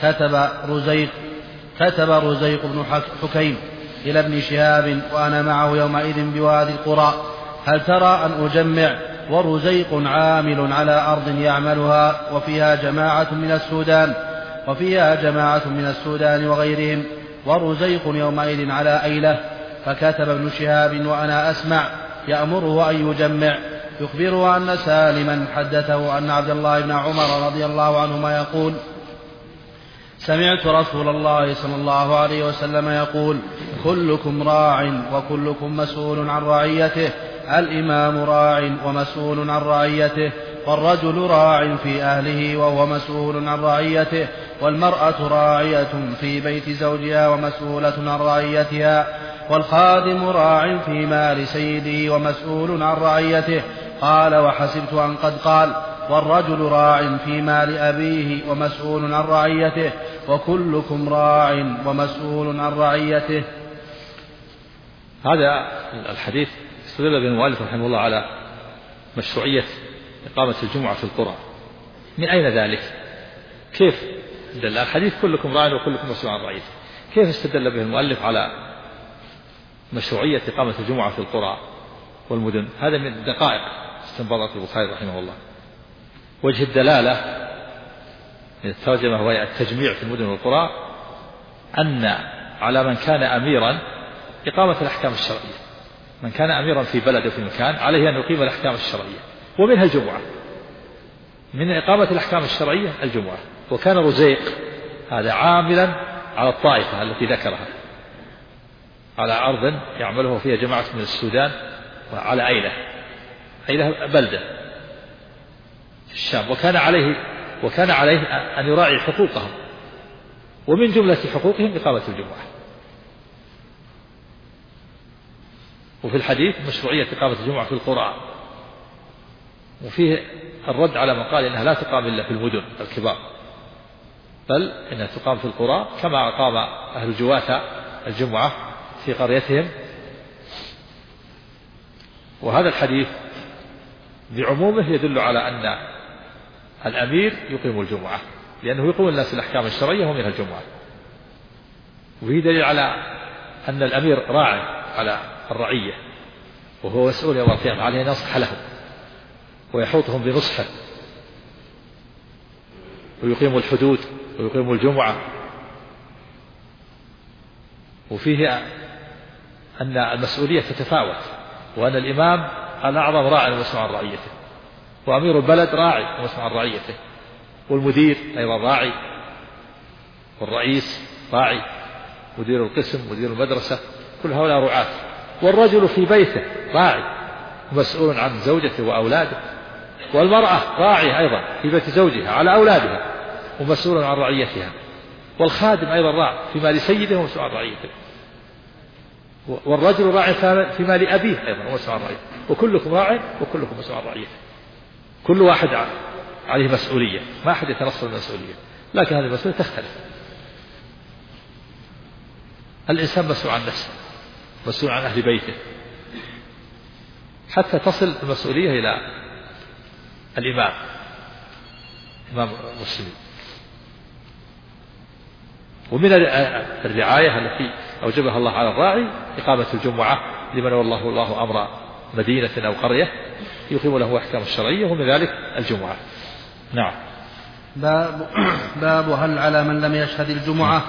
كتب رزيق بن حكيم إلى ابن شهاب وأنا معه يومئذ بوادي القرى: هل ترى أن أجمع؟ ورزيق عامل على أرض يعملها وفيها جماعة من السودان وغيرهم، ورزيق يومئذ على أيلة. فكتب ابن شهاب وأنا أسمع يأمره أن يجمع، يخبره أن سالما حدثه أن عبد الله بن عمر رضي الله عنهما يقول: سمعت رسول الله صلى الله عليه وسلم يقول: كلكم راع وكلكم مسؤول عن رعيته، الإمام راع ومسؤول عن رعيته، والرجل راع في أهله وهو مسؤول عن رعيته، والمرأة راعية في بيت زوجها ومسؤولة عن رعيتها، والخادم راع في مال سيده ومسؤول عن رعيته. قال: وحسبت أن قد قال: والرجل راع في مال أبيه ومسؤول عن رعيته، وكلكم راع ومسؤول عن رعيته. هذا الحديث استدل به المؤلف رحمه الله على مشروعية إقامة الجمعة في القرى. من أين ذلك؟ كيف دل الحديث كلكم راع وكلكم مسؤول عن رعيته؟ كيف استدل به المؤلف على مشروعية إقامة الجمعة في القرى والمدن؟ هذا من دقائق استنباطات البخاري رحمه الله. وجه الدلالة من الترجمة وهي التجميع في المدن والقرى أن على من كان أميرا إقامة الأحكام الشرعية. من كان أميرا في بلد وفي مكان عليه أن يقيم الأحكام الشرعية، ومنها الجمعة. من إقامة الأحكام الشرعية الجمعة. وكان رزيق هذا عاملا على الطائفة التي ذكرها، على أرض يعمله فيها جماعة من السودان، وعلى أيلة بلدة في الشام. وكان عليه أن يراعي حقوقهم، ومن جملة حقوقهم إقامة الجمعة. وفي الحديث مشروعية إقامة الجمعة في القرى، وفيه الرد على من قال إنها لا تقام إلا في المدن الكبار، بل إنها تقام في القرى كما أقام أهل جواثة الجمعة في قريتهم. وهذا الحديث بعمومه يدل على أن الأمير يقيم الجمعة، لأنه يقيم الناس الأحكام الشرعية ومنها الجمعة. وفيه دليل على أن الأمير راع على الرعية، وهو مسؤول يوم القيامة عليه أن ينصح لهم ويحوطهم بنصحه، ويقيم الحدود ويقيم الجمعة. وفيه أن المسؤولية تتفاوت، وأن الإمام الأعظم راعي ومسؤول عن رعيته، وأمير البلد راعي ومسؤول عن رعيته، والمدير أيضا راعي، والرئيس راعي، مدير القسم، مدير المدرسة، كل هؤلاء رعاة. والرجل في بيته راعي مسؤول عن زوجته وأولاده، والمرأة راعية أيضا في بيت زوجها على أولادها ومسؤول عن رعيتها، والخادم أيضا راعي في مال سيده ومسؤول عن رعيته، والرجل راعي في مال أبيه أيضا ومسؤول عن رعيته، وكلكم راعي وكلكم مسؤول عن رعيته. كل واحد عليه مسؤولية، ما أحد يتنصل المسؤولية، لكن هذه المسؤولية تختلف. الإنسان مسؤول عن نفسه، مسؤول عن أهل بيته، حتى تصل المسؤولية إلى الإمام، إمام المسلمين. ومن الرعاية التي أوجبها الله على الراعي إقامة الجمعة لمن والله الله أمر مدينة أو قرية يقيم له أحكام الشرعية، ومن ذلك الجمعة. نعم. باب هل على من لم يشهد الجمعة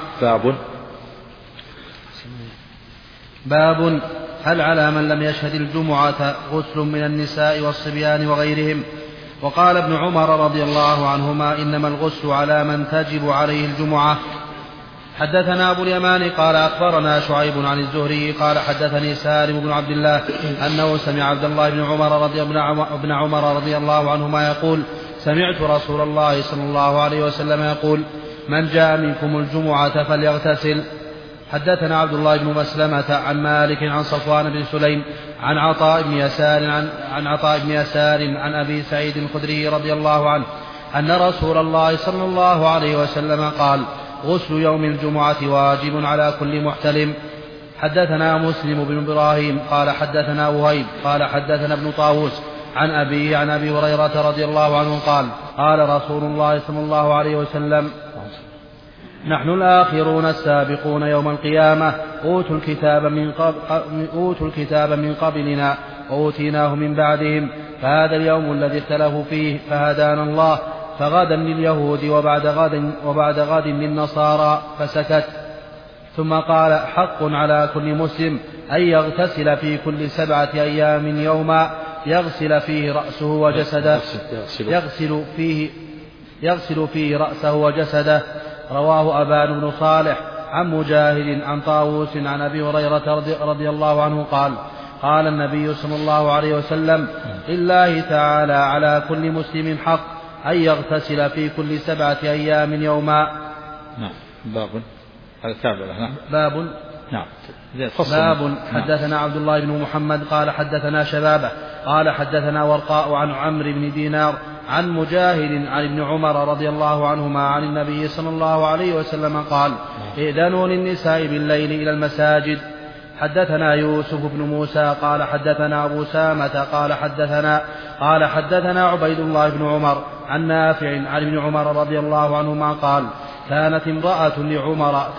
باب هل على من لم يشهد الجمعة غسل من النساء والصبيان وغيرهم. وقال ابن عمر رضي الله عنهما: إنما الغسل على من تجب عليه الجمعة. حدثنا أبو اليمان قال أخبرنا شعيب عن الزهري قال حدثني سالم بن عبد الله أنه سمع عبد الله بن عمر رضي الله عنهما يقول سمعت رسول الله صلى الله عليه وسلم يقول من جاء منكم الجمعة فليغتسل. حدثنا عبد الله بن مسلمة عن مالك عن صفوان بن سليم عن عطاء بن يسار عن أبي سعيد الخدري رضي الله عنه أن رسول الله صلى الله عليه وسلم قال غسل يوم الجمعة واجب على كل محتلم. حدثنا مسلم بن إبراهيم قال حدثنا وهيب قال حدثنا ابن طاووس عن أبي هريرة رضي الله عنه قال قال رسول الله صلى الله عليه وسلم نحن الآخرون السابقون يوم القيامة أوتوا الكتاب من قبلنا وأوتيناه من بعدهم فهذا اليوم الذي اختلفوا فيه فهدانا الله فغدا لليهود وبعد غد للنصارى فسكت. ثم قال حق على كل مسلم أن يغتسل في كل 7 أيام يوما يغسل فيه رأسه وجسده يغسل فيه رأسه وجسده. رواه أبان بن صالح عن مجاهد عن طاووس عن أبي هريرة رضي الله عنه قال قال النبي صلى الله عليه وسلم لله تعالى على كل مسلم حق أن يغتسل في كل 7 أيام يوما. نعم. باب التابع. باب حدثنا عبد الله بن محمد قال حدثنا شبابه قال حدثنا ورقاء عن عمرو بن دينار عن مجاهد عن ابن عمر رضي الله عنهما عن النبي صلى الله عليه وسلم قال ائذنوا للنساء بالليل إلى المساجد. حدثنا يوسف بن موسى قال حدثنا أبو سامة قال حدثنا عبيد الله بن عمر عن نافع عن ابن عمر رضي الله عنهما قال كانت امرأة لعمر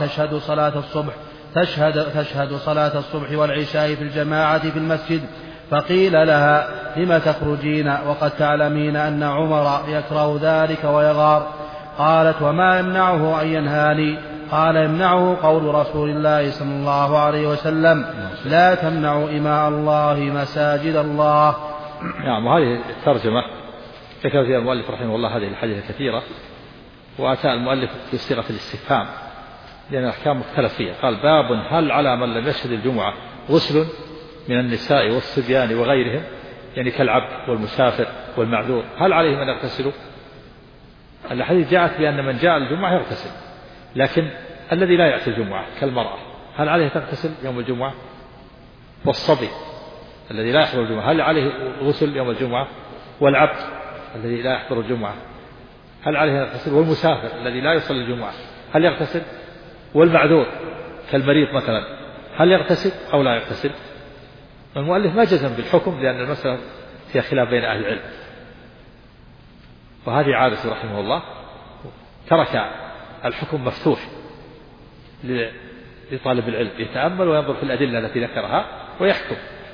تشهد صلاة الصبح والعشاء في الجماعة في المسجد فقيل لها لم تخرجين وقد تعلمين أن عمر يكره ذلك ويغار. قالت وما يمنعه أن ينهاني؟ قال يمنعه قول رسول الله صلى الله عليه وسلم لا تمنعوا إماء الله مساجد الله. نعم. وهذه الترجمة ذكر فيها المؤلف رحمه الله هذه الحديث كثيرة وأتى المؤلف بصيغة الاستفهام لأن الأحكام مختلف فيها. قال باب هل على من لم يشهد الجمعة غسل من النساء والصبيان وغيرهم يعني كالعبد والمسافر والمعذور هل عليهم أن يغتسلوا؟ الحديث جاءت بأن من جاء الجمعة يغتسل لكن الذي لا يأتي الجمعة كالمرأة هل عليه تغتسل يوم الجمعة؟ والصبي الذي لا يحضر الجمعة هل عليه غسل يوم الجمعة؟ والعبد الذي لا يحضر الجمعة هل عليه يغتسل؟ والمسافر الذي لا يصل الجمعة هل يغتسل؟ والمعذور كالمريض مثلا هل يغتسل أو لا يغتسل؟ المؤلف ما جزم بالحكم لأن المسألة فيها خلاف بين أهل العلم وهذه عادة رحمه الله ترك الحكم مفتوح لطالب العلم يتأمل وينظر في الأدلة التي ذكرها ويحكم.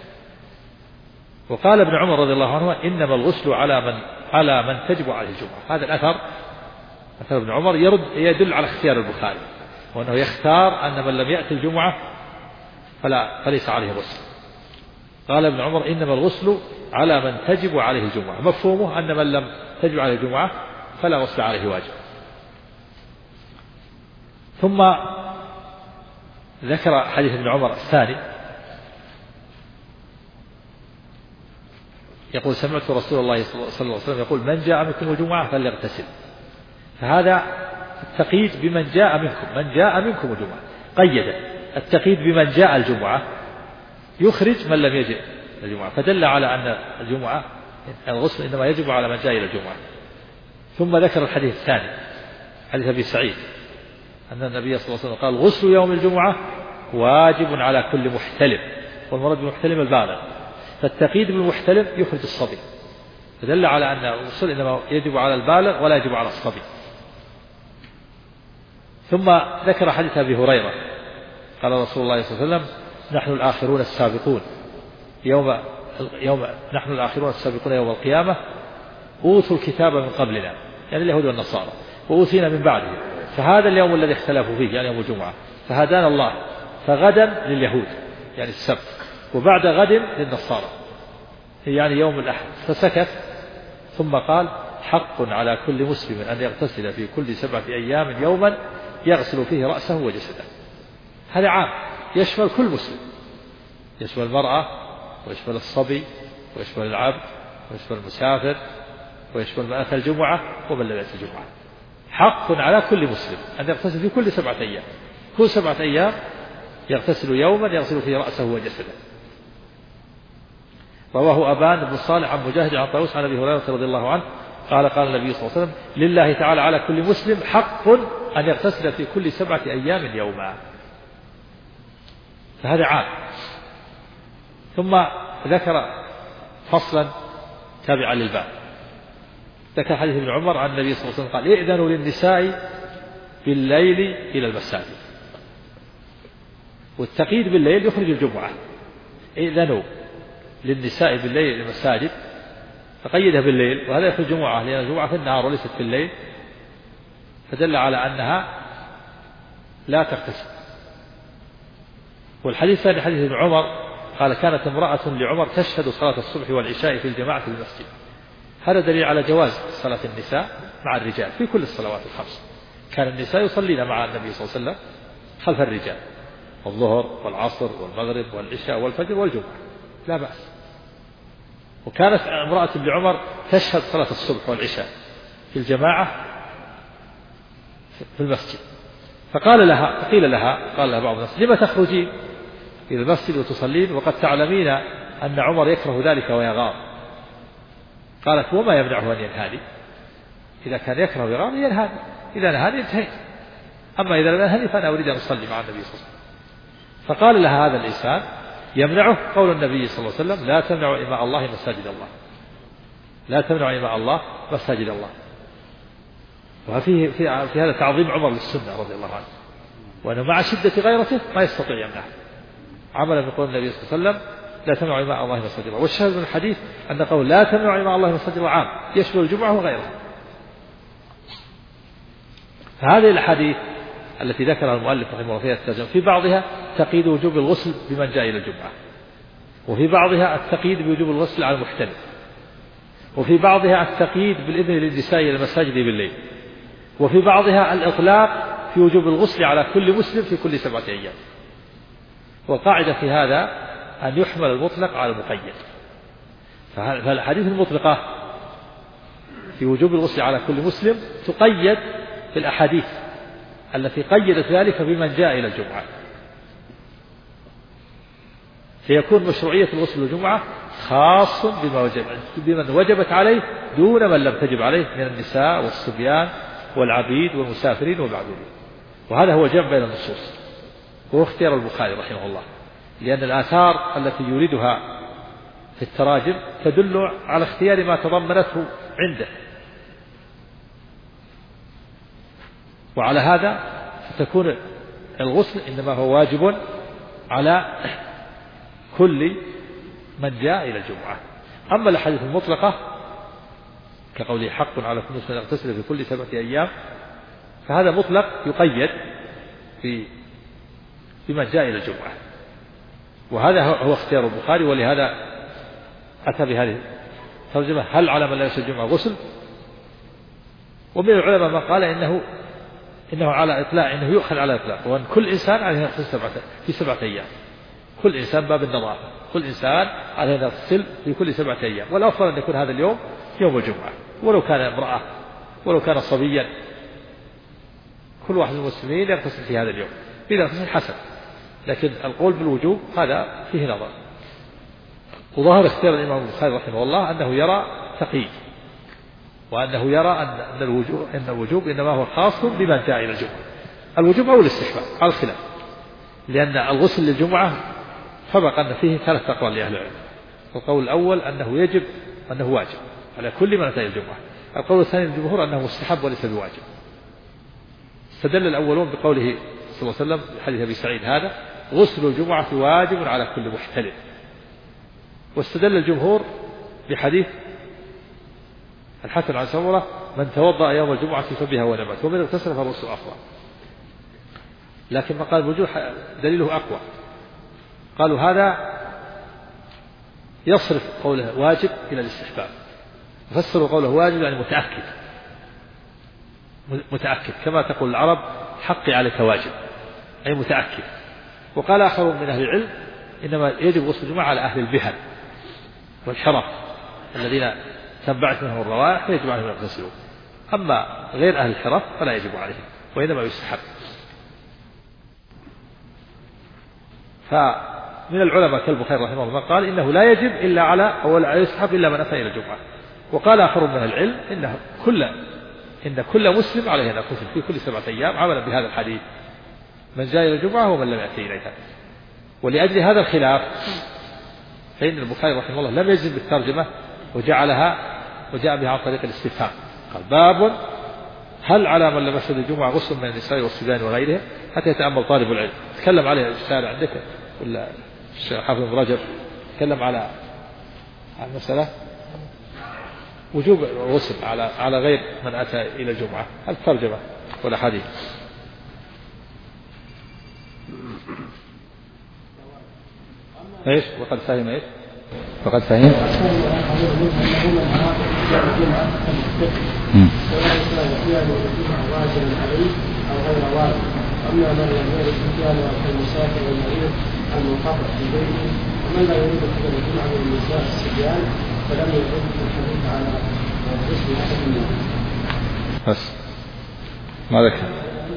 وقال ابن عمر رضي الله عنه إنما الغسل على من تجب عليه الجمعة. هذا الأثر أثر ابن عمر يدل على اختيار البخاري وأنه يختار أن من لم يأتي الجمعة فليس عليه غسل. قال ابن عمر إنما الغسل على من تجب عليه الجمعة مفهومه أن من لم تجب عليه الجمعة فلا غسل عليه واجب. ثم ذكر حديث ابن عمر الثاني يقول سمعت رسول الله صلى الله عليه وسلم يقول من جاء منكم الجمعة فليغتسل. فهذا التقييد بمن جاء منكم الجمعة قيد التقييد بمن جاء الجمعة يخرج من لم يجئ الجمعة فدل على أن الجمعة الغسل إنما يجب على من جاء إلى الجمعة. ثم ذكر الحديث الثاني حديث أبي سعيد أن النبي صلى الله عليه وسلم قال غسل يوم الجمعة واجب على كل محتلم والمراد بالمحتلم البالغ فالتقييد بالمحتلم يخرج الصبي فدل على أن الغسل إنما يجب على البالغ ولا يجب على الصبي. ثم ذكر حديث أبي هريرة قال رسول الله صلى الله عليه وسلم نحن الآخرون السابقون نحن الآخرون السابقون يوم القيامة أوتوا الكتاب من قبلنا يعني اليهود والنصارى وأوتينا من بعدهم فهذا اليوم الذي اختلفوا فيه يعني يوم الجمعة فهدانا الله فغدا لليهود يعني السبت وبعد غد للنصارى يعني يوم الأحد فسكت. ثم قال حق على كل مسلم أن يغتسل في كل 7 أيام يوما يغسل فيه رأسه وجسده. هذا عام يشمل كل مسلم، يشمل المرأة ويشمل الصبي ويشمل العبد ويشمل المسافر ويشمل من أتى الجمعة ومن لم يأتي الجمعة. حق على كل مسلم أن يغتسل في كل 7 أيام، كل 7 أيام يغتسل يوما يغسل فيه رأسه وجسده. رواه أبان بن صالح عن مجاهد عن طاووس عن أبي هريرة رضي الله عنه قال قال النبي صلى الله عليه وسلم لله تعالى على كل مسلم حق أن يغتسل في كل 7 أيام يوما. فهذا عام. ثم ذكر فصلا تابعا للباب، ذكر حديث ابن عمر عن النبي صلى الله عليه وسلم قال ائذنوا للنساء بالليل إلى المساجد، والتقييد بالليل يخرج الجمعة. ائذنوا للنساء بالليل إلى المساجد فقيدها بالليل، وهذا يخرج الجمعة لأن الجمعة في النهار وليست في الليل، فدل على أنها لا تغتسل. والحديث الثاني حديث ابن عمر قال كانت امرأة لعمر تشهد صلاة الصبح والعشاء في الجماعة في المسجد. هذا دليل على جواز صلاة النساء مع الرجال في كل الصلوات الخمس. كان النساء يصلين مع النبي صلى الله عليه وسلم خلف الرجال، الظهر والعصر والمغرب والعشاء والفجر والجمعة لا بأس. وكانت امرأة لعمر تشهد صلاة الصبح والعشاء في الجماعة في المسجد، فقيل لها بعض الناس لما تخرجين إلى المسجد وتصلين وقد تعلمين أن عمر يكره ذلك ويغار؟ قالت وما يمنعه أن ينهاني؟ إذا كان يكره ويغار ينهاني، إذا نهاني انتهيت، أما إذا لم ينهاني فأنا أريد أن أصلي مع النبي صلى الله عليه وسلم. فقال لها هذا الإنسان يمنعه قول النبي صلى الله عليه وسلم لا تمنعوا إماء الله مساجد الله، لا تمنعوا إماء الله مساجد الله. وفيه في هذا تعظيم عمر للسنة رضي الله عنه، وأنه مع شدة غيرته ما يستطيع يمنعه عملا بقول النبي صلى الله عليه وسلم لا تمنعوا إماء الله مساجد الله. والشاهد من الحديث أن قول لا تمنعوا إماء الله مساجد الله عام يشمل الجمعة وغيرها. فهذه الحديث التي ذكرها المؤلف رحمه الله فيها الترجمة في بعضها تقييد وجوب الغسل بمن جاء إلى الجمعة، وفي بعضها التقييد بوجوب الغسل على المحتلم، وفي بعضها التقييد بالإذن للنساء إلى المساجد بالليل، وفي بعضها الإطلاق في وجوب الغسل على كل مسلم في كل 7 أيام. والقاعدة في هذا أن يحمل المطلق على المقيد. فالحديث المطلقة في وجوب الغسل على كل مسلم تقيد بالأحاديث التي قيدت ذلك بمن جاء إلى الجمعة، فيكون مشروعية الغسل للجمعة خاص بمن وجبت عليه دون من لم تجب عليه من النساء والصبيان والعبيد والمسافرين والمعدودين. وهذا هو جمع بين النصوص، وهو اختيار البخاري رحمه الله، لأن الآثار التي يريدها في التراجم تدل على اختيار ما تضمنته عنده. وعلى هذا فتكون الغسل إنما هو واجب على كل من جاء إلى الجمعة. أما الأحاديث المطلقة كقوله حق على كل مسلم يغتسل في كل 7 أيام فهذا مطلق يقيد بمن جاء إلى الجمعة، وهذا هو اختيار البخاري. ولهذا أتى بهذه الترجمة هل على من لا يشهد الجمعة غسل؟ ومن العلماء من قال إنه على إطلاق، إنه يؤخذ على إطلاق، وأن كل إنسان عليه يغتسل في 7 أيام، كل إنسان باب النظافة، كل إنسان عليه يغتسل في كل 7 أيام، والأفضل أن يكون هذا اليوم يوم الجمعة، ولو كان امرأة ولو كان صبيا، كل واحد من المسلمين يغتسل في هذا اليوم إذا اغتسل حسن. لكن القول بالوجوب هذا فيه نظر. وظاهر اختيار الإمام البخاري رحمه الله أنه يرى تقييد، وأنه يرى أن الوجوب إنما هو خاص بمن جاء إلى الجمعة، الوجوب أو الاستحباب على الخلاف، لأن الغسل للجمعة سبق أن فيه 3 أقوال لأهل العلم. القول الأول أنه يجب، أنه واجب على كل من أتى الجمعة. القول الثاني للجمهور أنه مستحب وليس بواجب. استدل الأولون بقوله صلى الله عليه وسلم حديث أبي سعيد هذا غسل الجمعة واجب على كل محتلم، واستدل الجمهور بحديث الحسن عن سمرة من توضأ يوم الجمعة فبها ونبت ومن اغتسل فالغسل أفضل. لكن مقال الوجوب دليله أقوى، قالوا هذا يصرف قوله واجب إلى الاستحباب، فسروا قوله واجب يعني متأكد كما تقول العرب حقي عليك واجب أي متأكد. وقال آخر من أهل العلم إنما يجب غسل الجمعة على أهل البهن والحرف الذين تبعت منهم الروائح فيجب عليهم أن يغتسلوا، أما غير أهل الحرف فلا يجب عليهم وإنما يستحب. فمن العلماء كالبخاري رحمه الله قال إنه لا يجب إلا على أو لا يستحب إلا من أتى إلى الجمعة. وقال آخر من العلم إن كل مسلم عليه أن يغتسل في كل 7 أيام عملا بهذا الحديث من جاء إلى الجمعة ومن لم يأتي إليها. ولأجل هذا الخلاف فإن البخاري رحمه الله لم يجزم بالترجمة وجاء بها عن طريق الاستفهام. قال باب هل على من لم يشهد الجمعة غسل من النساء والصبيان وغيرهم حتى يتأمل طالب العلم. تكلم عليه الشارع عندك ولا الشيخ حافظ بن رجب تكلم على المسألة وجوب الغسل على غير من أتى إلى الجمعة. هل ترجمة ولا حديث؟ ايش وقد فهم ايش وقد فهم أما من لم يرد الصبيان والمسافر والمريض المنقطع في بيته ومن لا يريد حضور الجمعة والنساء الصبيان فلم يرد الحديث على غسل أحد منهم. بس ما ذكر.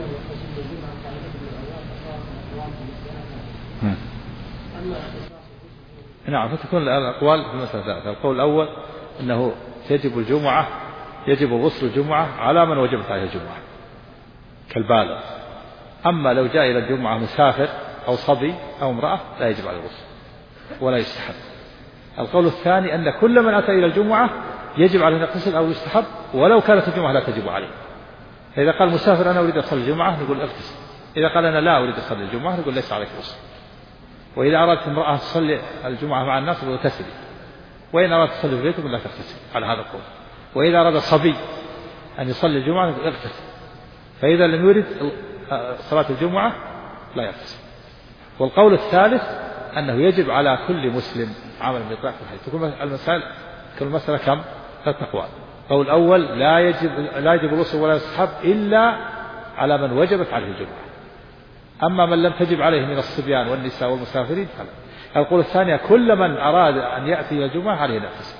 نعم فتكون الأقوال في المسألة. القول الأول أنه يجب غسل الجمعة على من وجبت عليه الجمعة كالبالغ. أما لو جاء إلى الجمعة مسافر أو صبي أو امرأة لا يجب عليه الغسل ولا يستحب. القول الثاني أن كل من أتى إلى الجمعة يجب عليه أن يغتسل أو يستحب ولو كانت الجمعة لا تجب عليه. فإذا قال مسافر أنا أريد أصلي الجمعة نقول اغتسل. إذا قال أنا لا أريد أصلي الجمعة نقول ليس عليك غسل. وإذا أردت امرأة تصلي الجمعة مع الناس نقول اغتسلي. وإن أردت تصلي في بيتك لا تغتسل على هذا القول. وإذا أراد الصبي أن يصلي الجمعة نقول اغتسل. فإذا لم يرد صلاة الجمعة لا يغتسل. والقول الثالث أنه يجب على كل مسلم عمل بإطلاق الحديث. تكون المسألة كم؟ 3 أقوال. القول الأول لا يجب الغسل ولا يستحب إلا على من وجبت عليه الجمعة. أما من لم تجب عليه من الصبيان والنساء والمسافرين فلا. القول الثاني كل من أراد أن يأتي إلى الجمعة عليه أن يغتسل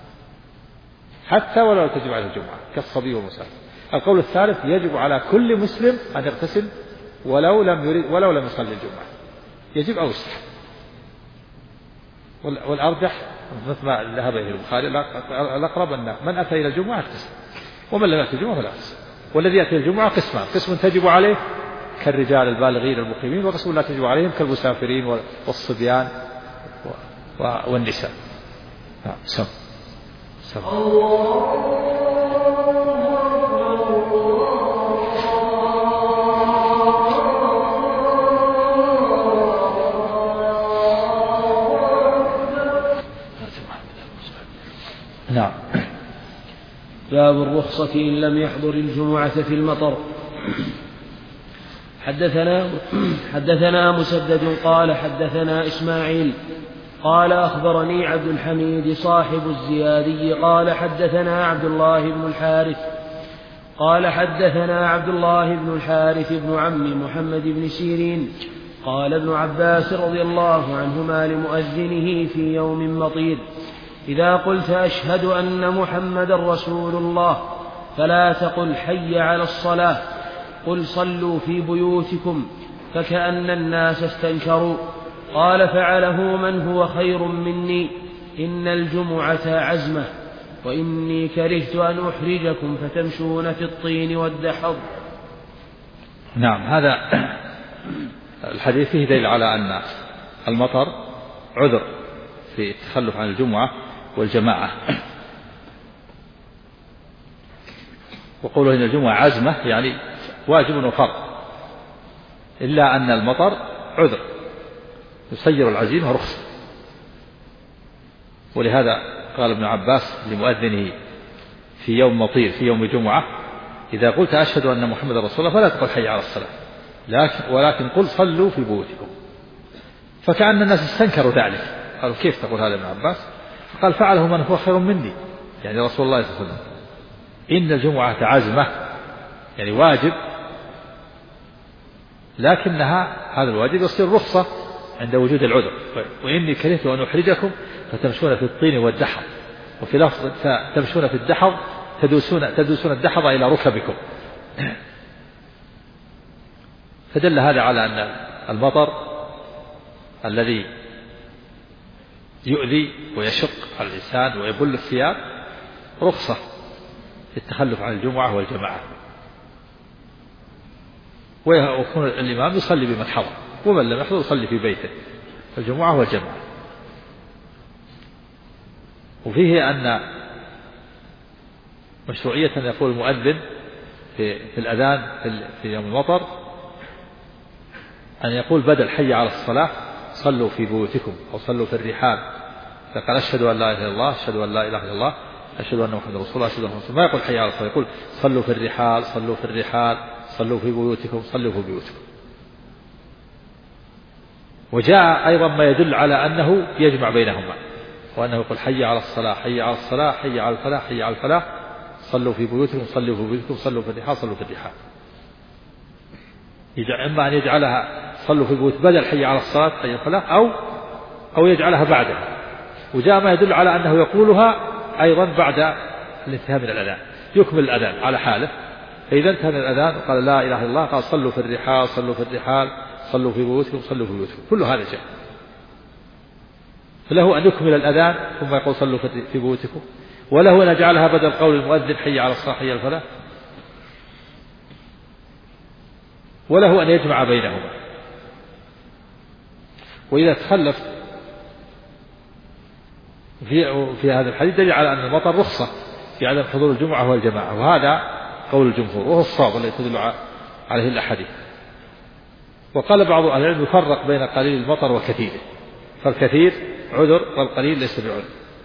حتى ولو تجب عليه الجمعة كالصبي والمسافر. القول الثالث يجب على كل مسلم أن يغتسل ولو لم يصلي الجمعة يجب أو يستحب. والأرجح مثل ما ذهب إليه البخاري الأقرب أن من أتى إلى الجمعة يغتسل ومن لم يأتي الجمعة فلا يغتسل. والذي يأتي الجمعة قسمان: قسم تجب عليه كالرجال البالغين المقيمين، وقسم لا تجب عليهم كالمسافرين والصبيان والنساء. سم نعم. باب الرخصة إن لم يحضر الجمعة في المطر. حدثنا مسدد قال حدثنا إسماعيل قال أخبرني عبد الحميد صاحب الزيادي قال حدثنا عبد الله بن الحارث قال حدثنا عبد الله بن الحارث بن عم محمد بن سيرين قال ابن عباس رضي الله عنهما لمؤذنه في يوم مطير: إذا قلت أشهد أن محمد رسول الله فلا تقل حي على الصلاة، قل صلوا في بيوتكم، فكأن الناس استنكروا. قال: فعله من هو خير مني، إن الجمعة عزمة، وإني كرهت أن أحرجكم فتمشون في الطين والدحض. نعم. هذا الحديث فيه دليل على أن المطر عذر في التخلف عن الجمعة والجماعة. وقوله إن الجمعة عزمة يعني واجب وفرض، إلا أن المطر عذر يسير العزيمة رخصة. ولهذا قال ابن عباس لمؤذنه في يوم مطير في يوم جمعة: إذا قلت أشهد أن محمد رسول الله فلا تقل حي على الصلاة، ولكن قل صلوا في بيوتكم. فكأن الناس استنكروا ذلك، قالوا: كيف تقول هذا ابن عباس؟ قال: فعله من هو خير مني، يعني رسول الله صلى الله عليه وسلم. إن الجمعة عزمة يعني واجب لكنها هذا الواجب يصير رخصة عند وجود العذر. وإني كرهت أن أحرجكم فتمشون في الطين والدحض، وفي لفظ تمشون في الدحض تدوسون الدحض إلى ركبكم. فدل هذا على أن المطر الذي يؤذي ويشق على الإنسان ويبل الثياب رخصة في التخلف عن الجمعة والجماعة، ويكون الإمام يصلي بمن حضر، ومن لم يحضر يصلي في بيته الجمعة والجماعة. وفيه أن مشروعية أن يقول المؤذن في الأذان في يوم المطر أن يقول بدل حي على الصلاة صلوا في بيوتكم أو صلوا في الرحال، فقال أشهد أن لا إله إلا الله، أشهد أن لا إله إلا الله، أشهد أن محمدا رسول الله، أشهد أن محمدا رسول الله. ما يقول حي على الصلاة، يقول صلوا في الرحال، صلوا في الرحال، صلوا في بيوتكم، صلوا في بيوتكم. وجاء أيضا ما يدل على أنه يجمع بينهما، وأنه يقول حي على الصلاة، حي على الصلاة، حي على الفلاح، حي على الفلاح، صلوا في بيوتكم، صلوا في بيوتكم، صلوا في الرحال، صلوا في الرحال. إما أن يجعلها صلوا في البيوت بدل حي على الصلاة حي على الفلاح، أو يجعلها بعدها. وجاء ما يدل على أنه يقولها أيضا بعد الانتهاء من الأذان، يكمل الأذان على حاله. فإذا انتهى من الأذان قال لا إله إلا الله، قال صلوا في الرحال، صلوا في الرحال، صلوا في بيوتكم، صلوا في بيوتكم. كل هذا جاء. فله أن يكمل الأذان ثم يقول صلوا في بيوتكم، وله أن يجعلها بدل قول المؤذن حي على الصلاة حي على الفلاح، وله أن يجمع بينهما. وإذا تخلف في هذا الحديث دليل على أن المطر رخصة في عدم حضور الجمعة والجماعة، وهذا قول الجمهور وهو الصواب الذي تدل عليه الأحاديث. وقال بعض أهل العلم يفرق بين قليل المطر وكثيره، فالكثير عذر والقليل ليس بعذر.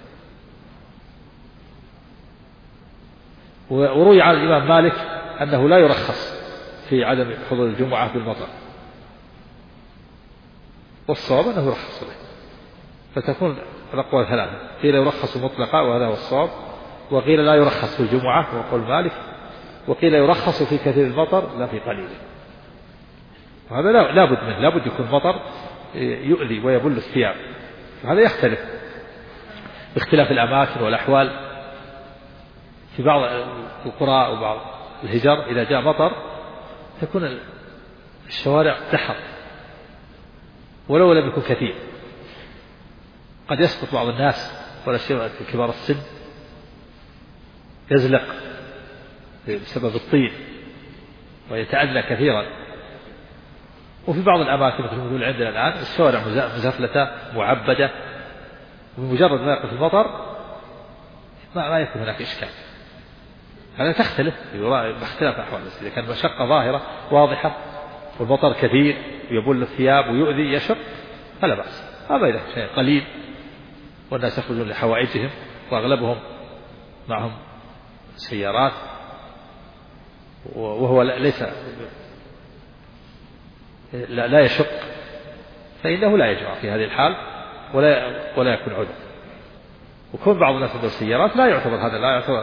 وروي عن الإمام مالك أنه لا يرخص في عدم حضور الجمعة بالمطر، والصواب أنه يرخص له. فتكون الأقوال ثلاثة، قيل يرخص مطلقا وهذا هو الصواب، وقيل لا يرخص في الجمعة وقول مالك، وقيل يرخص في كثير المطر لا في قليله. وهذا لا بد منه، لا بد يكون مطر يؤذي ويبل الثياب. هذا يختلف باختلاف الأماكن والأحوال. في بعض القرى وبعض الهجر إذا جاء مطر تكون الشوارع دحر ولو لم يكن كثير، قد يسقط بعض الناس ولا شيء في كبار السن يزلق بسبب الطين ويتأذى كثيرا. وفي بعض الأماكن مثل ما يقول عندنا الآن الشوارع مزفلتة معبدة، وبمجرد ما يقف المطر ما يكون هناك إشكال. هذا تختلف باختلاف الأحوال، بس إذا كان مشقة ظاهرة واضحة والمطر كثير ويبل الثياب ويؤذي يشق فلا بأس. هذا إذا شيء قليل والناس يخرجون لحوائجهم وأغلبهم معهم سيارات وهو ليس لا يشق، فإنه لا يجمع في هذه الحال ولا يكون عذر. وكون بعض الناس عنده سيارات لا يعتبر هذا،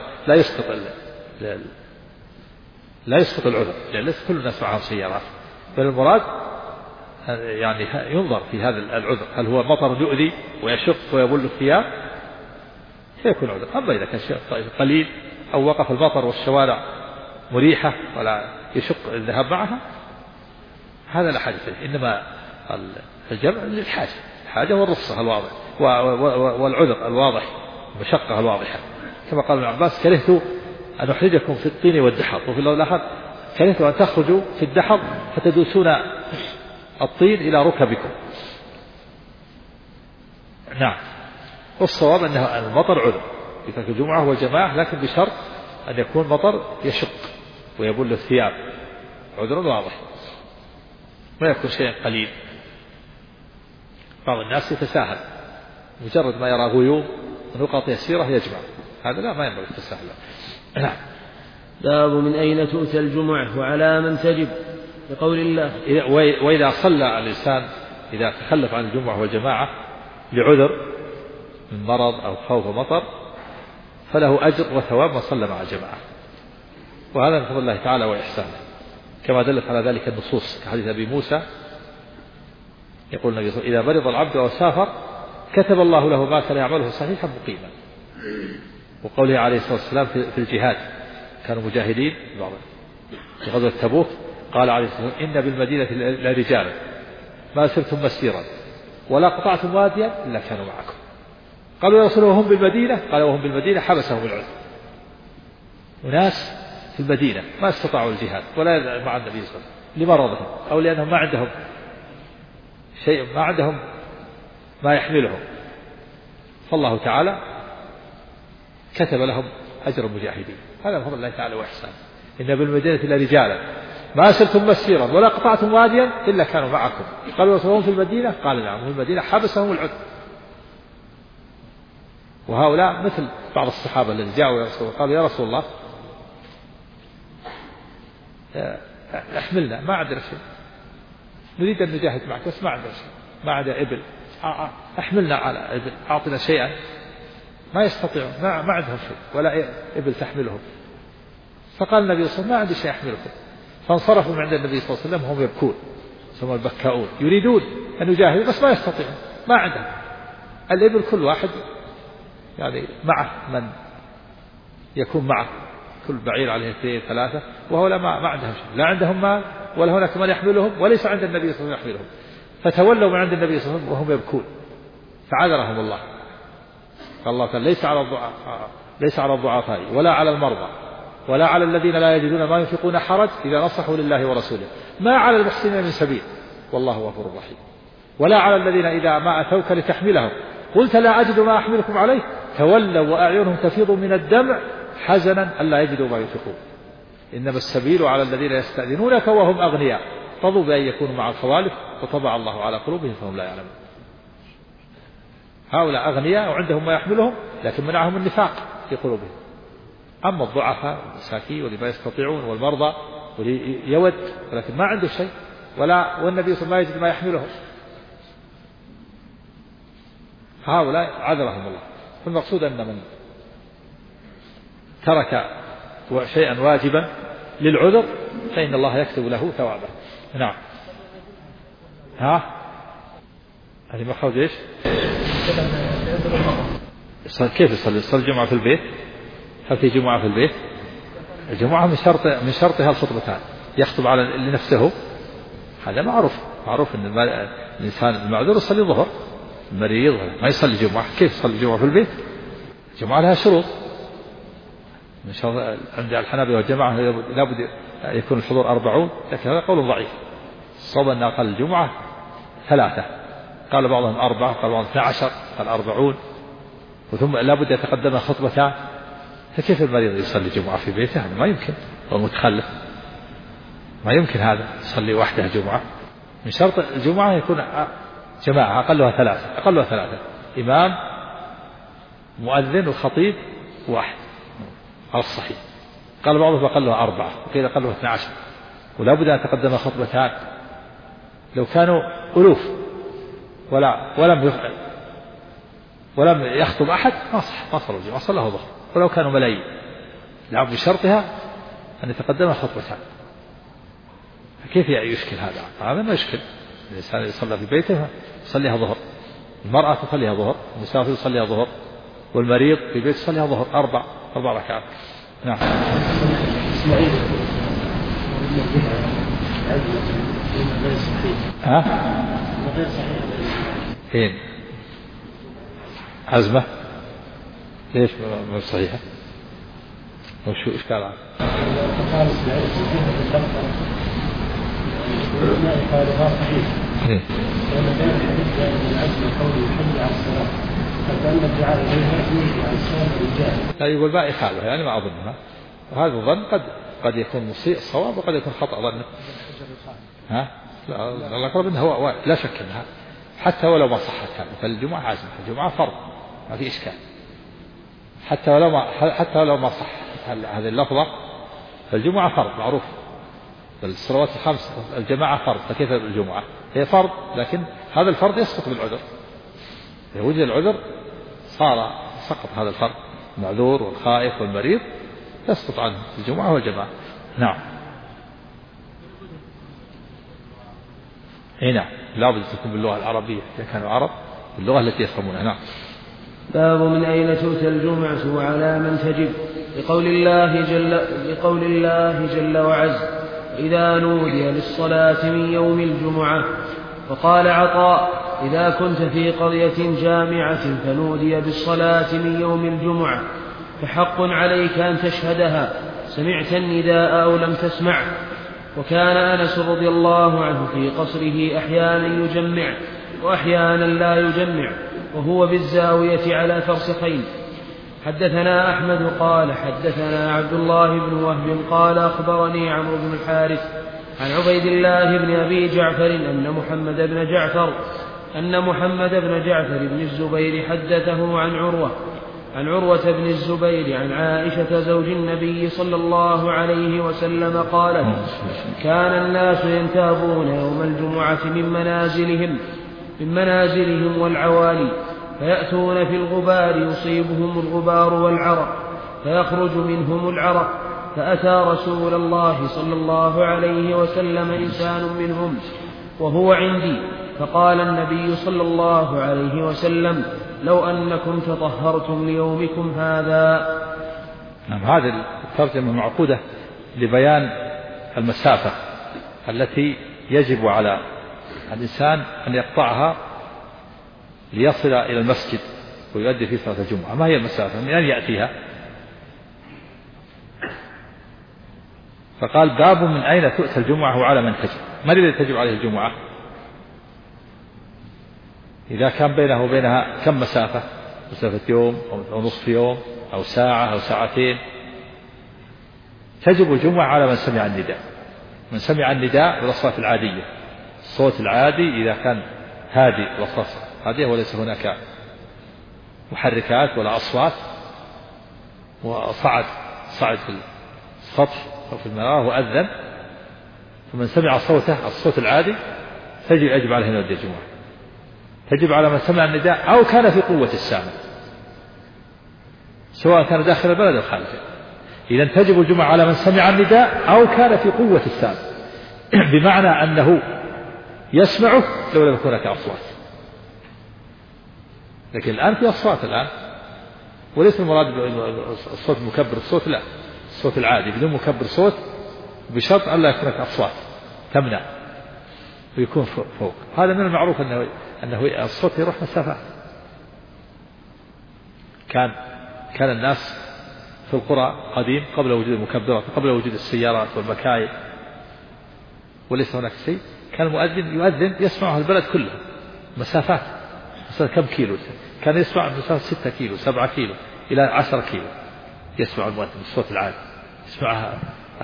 لا يسقط العذر، لأن ليس كل الناس معهم سيارات. بل المراد يعني ينظر في هذا العذر، هل هو مطر يؤذي ويشق ويبل الثياب فيكون عذر. أما إذا كان شيء قليل أو وقف المطر والشوارع مريحة ولا يشق الذهاب معها هذا لا حاجة فيه. إنما الجمع للحاجة والرخصة الواضح والعذر الواضح، المشقة الواضحة. كما قال ابن عباس كرهت أن أحرجكم في الطين والدحض، وفي اللفظ الآخر كرهت أن تخرجوا في الدحض فتدوسون الطين إلى ركبكم. نعم. والصواب أن المطر عذر في ترك الجمعة والجماعة، لكن بشرط أن يكون مطر يشق ويبل الثياب، عذر واضح، ما يكون شيء قليل. بعض الناس يتساهل، مجرد ما يرى غيوم ونقاط يسيرة يجمع، هذا لا، ما ينبغي التساهل. نعم. باب من أين تؤتى الجمعة وعلى من تجب، بقول الله وإذا صلى الإنسان إذا تخلف عن الجمعة والجماعة لعذر من مرض أو خوف مطر فله أجر وثواب من صلى مع الجماعة، وهذا من فضل الله تعالى وإحسانه. كما دلت على ذلك النصوص كحديث أبي موسى يقول النبي صلى الله عليه وسلم: إذا مرض العبد أو سافر كتب الله له ما كان يعمله صحيحا مقيما. وقوله عليه الصلاة والسلام في الجهاد كانوا مجاهدين في غزوة تبوك قال عليه الصلاة والسلام: إن بالمدينة لرجالا ما سرتم مسيرا ولا قطعتم واديا إلا كانوا معكم. قالوا يا رسول الله وهم بالمدينة؟ قال: وهم بالمدينة حبسهم العذر. وناس في المدينة ما استطاعوا الجهاد ولا مع النبي صلى الله عليه وسلم لمرضهم أو لأنهم ما عندهم شيء، ما عندهم ما يحملهم، فالله تعالى كتب لهم أجر المجاهدين. هذا من فضل الله تعالى وإحسانه. إن بالمدينة لرجالا ما سرتم مسيرا ولا قطعتم واديا إلا كانوا معكم. قالوا وهم في المدينة؟ قال نعم، في المدينة حبسهم العذر. وهؤلاء مثل بعض الصحابة الذين جاءوا يا رسول الله قالوا يا رسول الله احملنا ما عندنا شيء، نريد أن نجاهد معك بس ما عندنا شيء، ما عندنا إبل، احملنا على إبل، أعطنا شيئا. ما يستطيعون، ما عندهم شيء ولا إبل تحملهم. فقال النبي صلى الله عليه وسلم: ما عندي شيء أحملكم. فانصرفوا من عند النبي صلى الله عليه وسلم وهم يبكون، ثم البكاؤون يريدون أن يجاهدوا بس ما يستطيعون، ما عندهم. الإبل كل واحد يعني معه من يكون معه، كل بعير عليه 2 3، وهؤلاء ما عندهم شيء، لا عندهم مال ولا هناك من يحملهم وليس عند النبي صلى الله عليه وسلم يحملهم. فتولوا من عند النبي صلى الله عليه وسلم وهم يبكون فعذرهم الله. قال الله تعالى: ليس على الضعفاء ولا على المرضى ولا على الذين لا يجدون ما ينفقون حرج إذا نصحوا لله ورسوله، ما على المحسنين من سبيل والله غفور رحيم. ولا على الذين إذا ما أتوك لتحملهم قلت لا أجد ما أحملكم عليه تولوا وأعينهم تفيض من الدمع حزنا ألا يجدوا ما ينفقون. إنما السبيل على الذين يستأذنونك وهم أغنياء رضوا بأن يكونوا مع الخوالف وطبع الله على قلوبهم فهم لا يعلمون. هؤلاء أغنياء وعندهم ما يحملهم لكن منعهم النفاق في قلوبهم. أما الضعفاء والمساكين واللي ما يستطيعون والمرضى واللي يود ولكن ما عنده شيء والنبي صلى الله عليه وسلم ما يجد ما يحملهم، هؤلاء عذرهم الله. فالمقصود أن من ترك شيئا واجبا للعذر فإن الله يكتب له ثوابه. نعم. هذه مخرج ايش؟ كيف يصلي الجمعة في البيت؟ هل في جمعة في البيت؟ الجمعة من شرطها الخطبتان، يخطب على لنفسه، هذا معروف أن الإنسان المعذور يصلي الظهر، المريض ما يصلي الجمعة. كيف يصلي الجمعة في البيت؟ الجمعة لها شروط من شرط عند الحنابلة والجماعة، لابد يكون الحضور 40، لكن هذا قول ضعيف. الصواب أن أقل الجمعة 3، قال بعضهم 4، قال بعضهم 12، قال 40، وثم لابد يتقدم خطبتان. فكيف المريض يصلي الجمعة في بيته؟ هذا ما يمكن، هو متخلف، ما يمكن هذا يصلي وحده جمعة. من شرط الجمعة يكون جماعة أقلها 3 إمام مؤذن وخطيب واحد على الصحيح. قال بعضهم أقلها 4، وقيل أقلها 12، ولا بد أن يتقدم خطبتان. لو كانوا ألوف ولم يخطب أحد ما صلوا الجمعة، صلاه ظهر. ولو كانوا ملايين لابد بشرطها أن يتقدم خطبتان. فكيف يشكل هذا ما يشكل. الإنسان يصلي في بيته يصليها ظهر، المرأة تصليها ظهر، المسافر يصليها ظهر، والمريض في بيته يصليها ظهر 4 ركعات. نعم. غير صحيح. فين؟ عزمة ليش مو صحيحة؟ وشو إشكالها؟ لأن كان الحديث جاء من العزم القولي يحل على الصلاة، فكأن الدعاء إليها يجب على الصلاة الرجال. لا يقول ما يخالف، يعني ما أظنها. وهذا الظن قد يكون مصيب صواب وقد يكون خطأ ظنه. لا الأقرب أنه هو لا شك أنها حتى ولو ما صحت هذا، فالجمعة عزم، الجمعة فرض ما في إشكال. حتى ولو ما صح هذه اللفظة، فالجمعة فرض معروف. الصلوات الخمس الجماعة فرض، فكيف الجمعة؟ هي فرض، لكن هذا الفرض يسقط بالعذر. إذا وجد العذر سقط هذا الفرض، المعذور والخائف والمريض يسقط عنه الجمعة والجماعة. نعم. نعم لابد تكون باللغة العربية إذا كانوا عرب باللغة التي يفهمونها. نعم. باب من أين تؤتى الجمعة وعلى من تجب، لقول الله جل وعز: إذا نودي للصلاة من يوم الجمعة. وقال عطاء: إذا كنت في قرية جامعة فنودي بالصلاة من يوم الجمعة فحق عليك أن تشهدها، سمعت النداء أو لم تسمع. وكان أنس رضي الله عنه في قصره أحيانا يجمع وأحيانا لا يجمع وهو بالزاوية على فرسخين. حدثنا أحمد قال حدثنا عبد الله بن وهب قال أخبرني عمرو بن الحارث عن عبيد الله بن أبي جعفر أن محمد بن جعفر بن الزبير حدثه عن عروة بن الزبير عن عائشة زوج النبي صلى الله عليه وسلم قالت: كان الناس ينتابون يوم الجمعة من منازلهم والعوالي، فيأتون في الغبار يصيبهم الغبار والعرق فيخرج منهم العرق، فأتى رسول الله صلى الله عليه وسلم إنسان منهم وهو عندي، فقال النبي صلى الله عليه وسلم: لو أنكم تطهرتم ليومكم هذا. نعم. هذه الترجمة معقودة لبيان المسافة التي يجب على الإنسان أن يقطعها ليصل إلى المسجد ويؤدي فيه صلاة الجمعة. ما هي المسافة؟ من أين يأتيها؟ فقال: باب من أين تؤتى الجمعة وعلى من تجب. من الذي تجب عليه الجمعة؟ إذا كان بينه وبينها كم مسافة يوم أو نصف يوم أو ساعة أو ساعتين، تجب الجمعة على من سمع النداء. من سمع النداء بالأصوات العادية، الصوت العادي إذا كان هادي والأصوات هادية وليس هناك محركات ولا أصوات، وصعد في السطح أو في المنارة وأذن، فمن سمع صوته الصوت العادي يجب عليه أن يؤدي الجمعة. تجب على من سمع النداء أو كان في قوة السامع، سواء كان داخل البلد أو خارجه. إذن تجب الجمعة على من سمع النداء أو كان في قوة السامع، بمعنى أنه يسمعه لو لم يكن هناك أصوات. لكن الآن في أصوات الآن، وليس المراد الصوت مكبر الصوت، لا، الصوت العادي بدون مكبر صوت، بشرط أن لا يكون هناك أصوات تمنع ويكون فوق. هذا من المعروف أنه الصوت يروح مسافات. كان الناس في القرى قديم قبل وجود المكبرات، قبل وجود السيارات والمكاين، وليس هناك شيء، كان المؤذن يؤذن يسمعه البلد كله مسافات، مثلا كم كيلو، كان يسمع مسافة 6 كيلو 7 كيلو إلى 10 كيلو، يسمع المؤذن الصوت العالي، يسمعها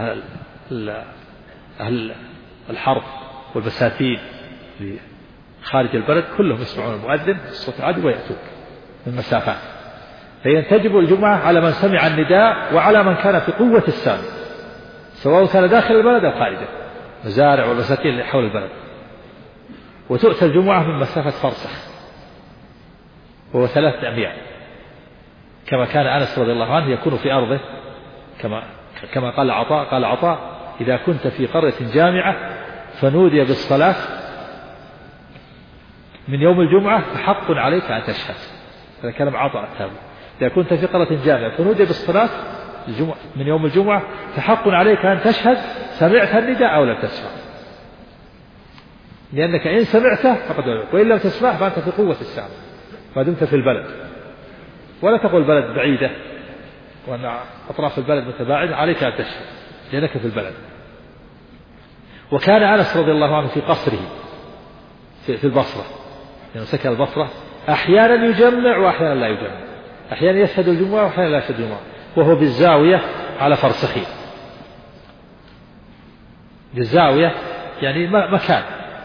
أهل الحرب والبساتين خارج البلد كلهم يسمعون المؤذن الصوت العالي ويأتون من مسافات. فإذا تجب الجمعة على من سمع النداء وعلى من كان في قوة السامع، سواء كان داخل البلد أو خارجه، مزارع والبساتين اللي حول البلد. وتؤتى الجمعة من مسافة فرسخ وهو 3 أميال، كما كان أنس رضي الله عنه يكون في أرضه، كما قال عطاء: إذا كنت في قرية جامعة فنودي بالصلاة من يوم الجمعة فحق عليك أن تشهد. هذا كلام عطاء التابع. إذا كنت في قرية جامعة فنودي بالصلاة من يوم الجمعة فحق عليك أن تشهد، سمعت النداء أو لم تسمع، لأنك إن سمعته فقد وجبت، وإن لم تسمع فأنت في قوة السامع ما دمت في البلد. ولا تقول بلد بعيدة وأن أطراف البلد متباعدة، عليك أن تشهد لأنك في البلد. وكان أنس رضي الله عنه في قصره في البصرة، يعني سكن البصرة، أحيانا يجمع وأحيانا لا يجمع، أحيانا يشهد الجمعة وأحيانا لا يشهد الجمعة، وهو بالزاوية على فرسخين. بالزاوية يعني مكان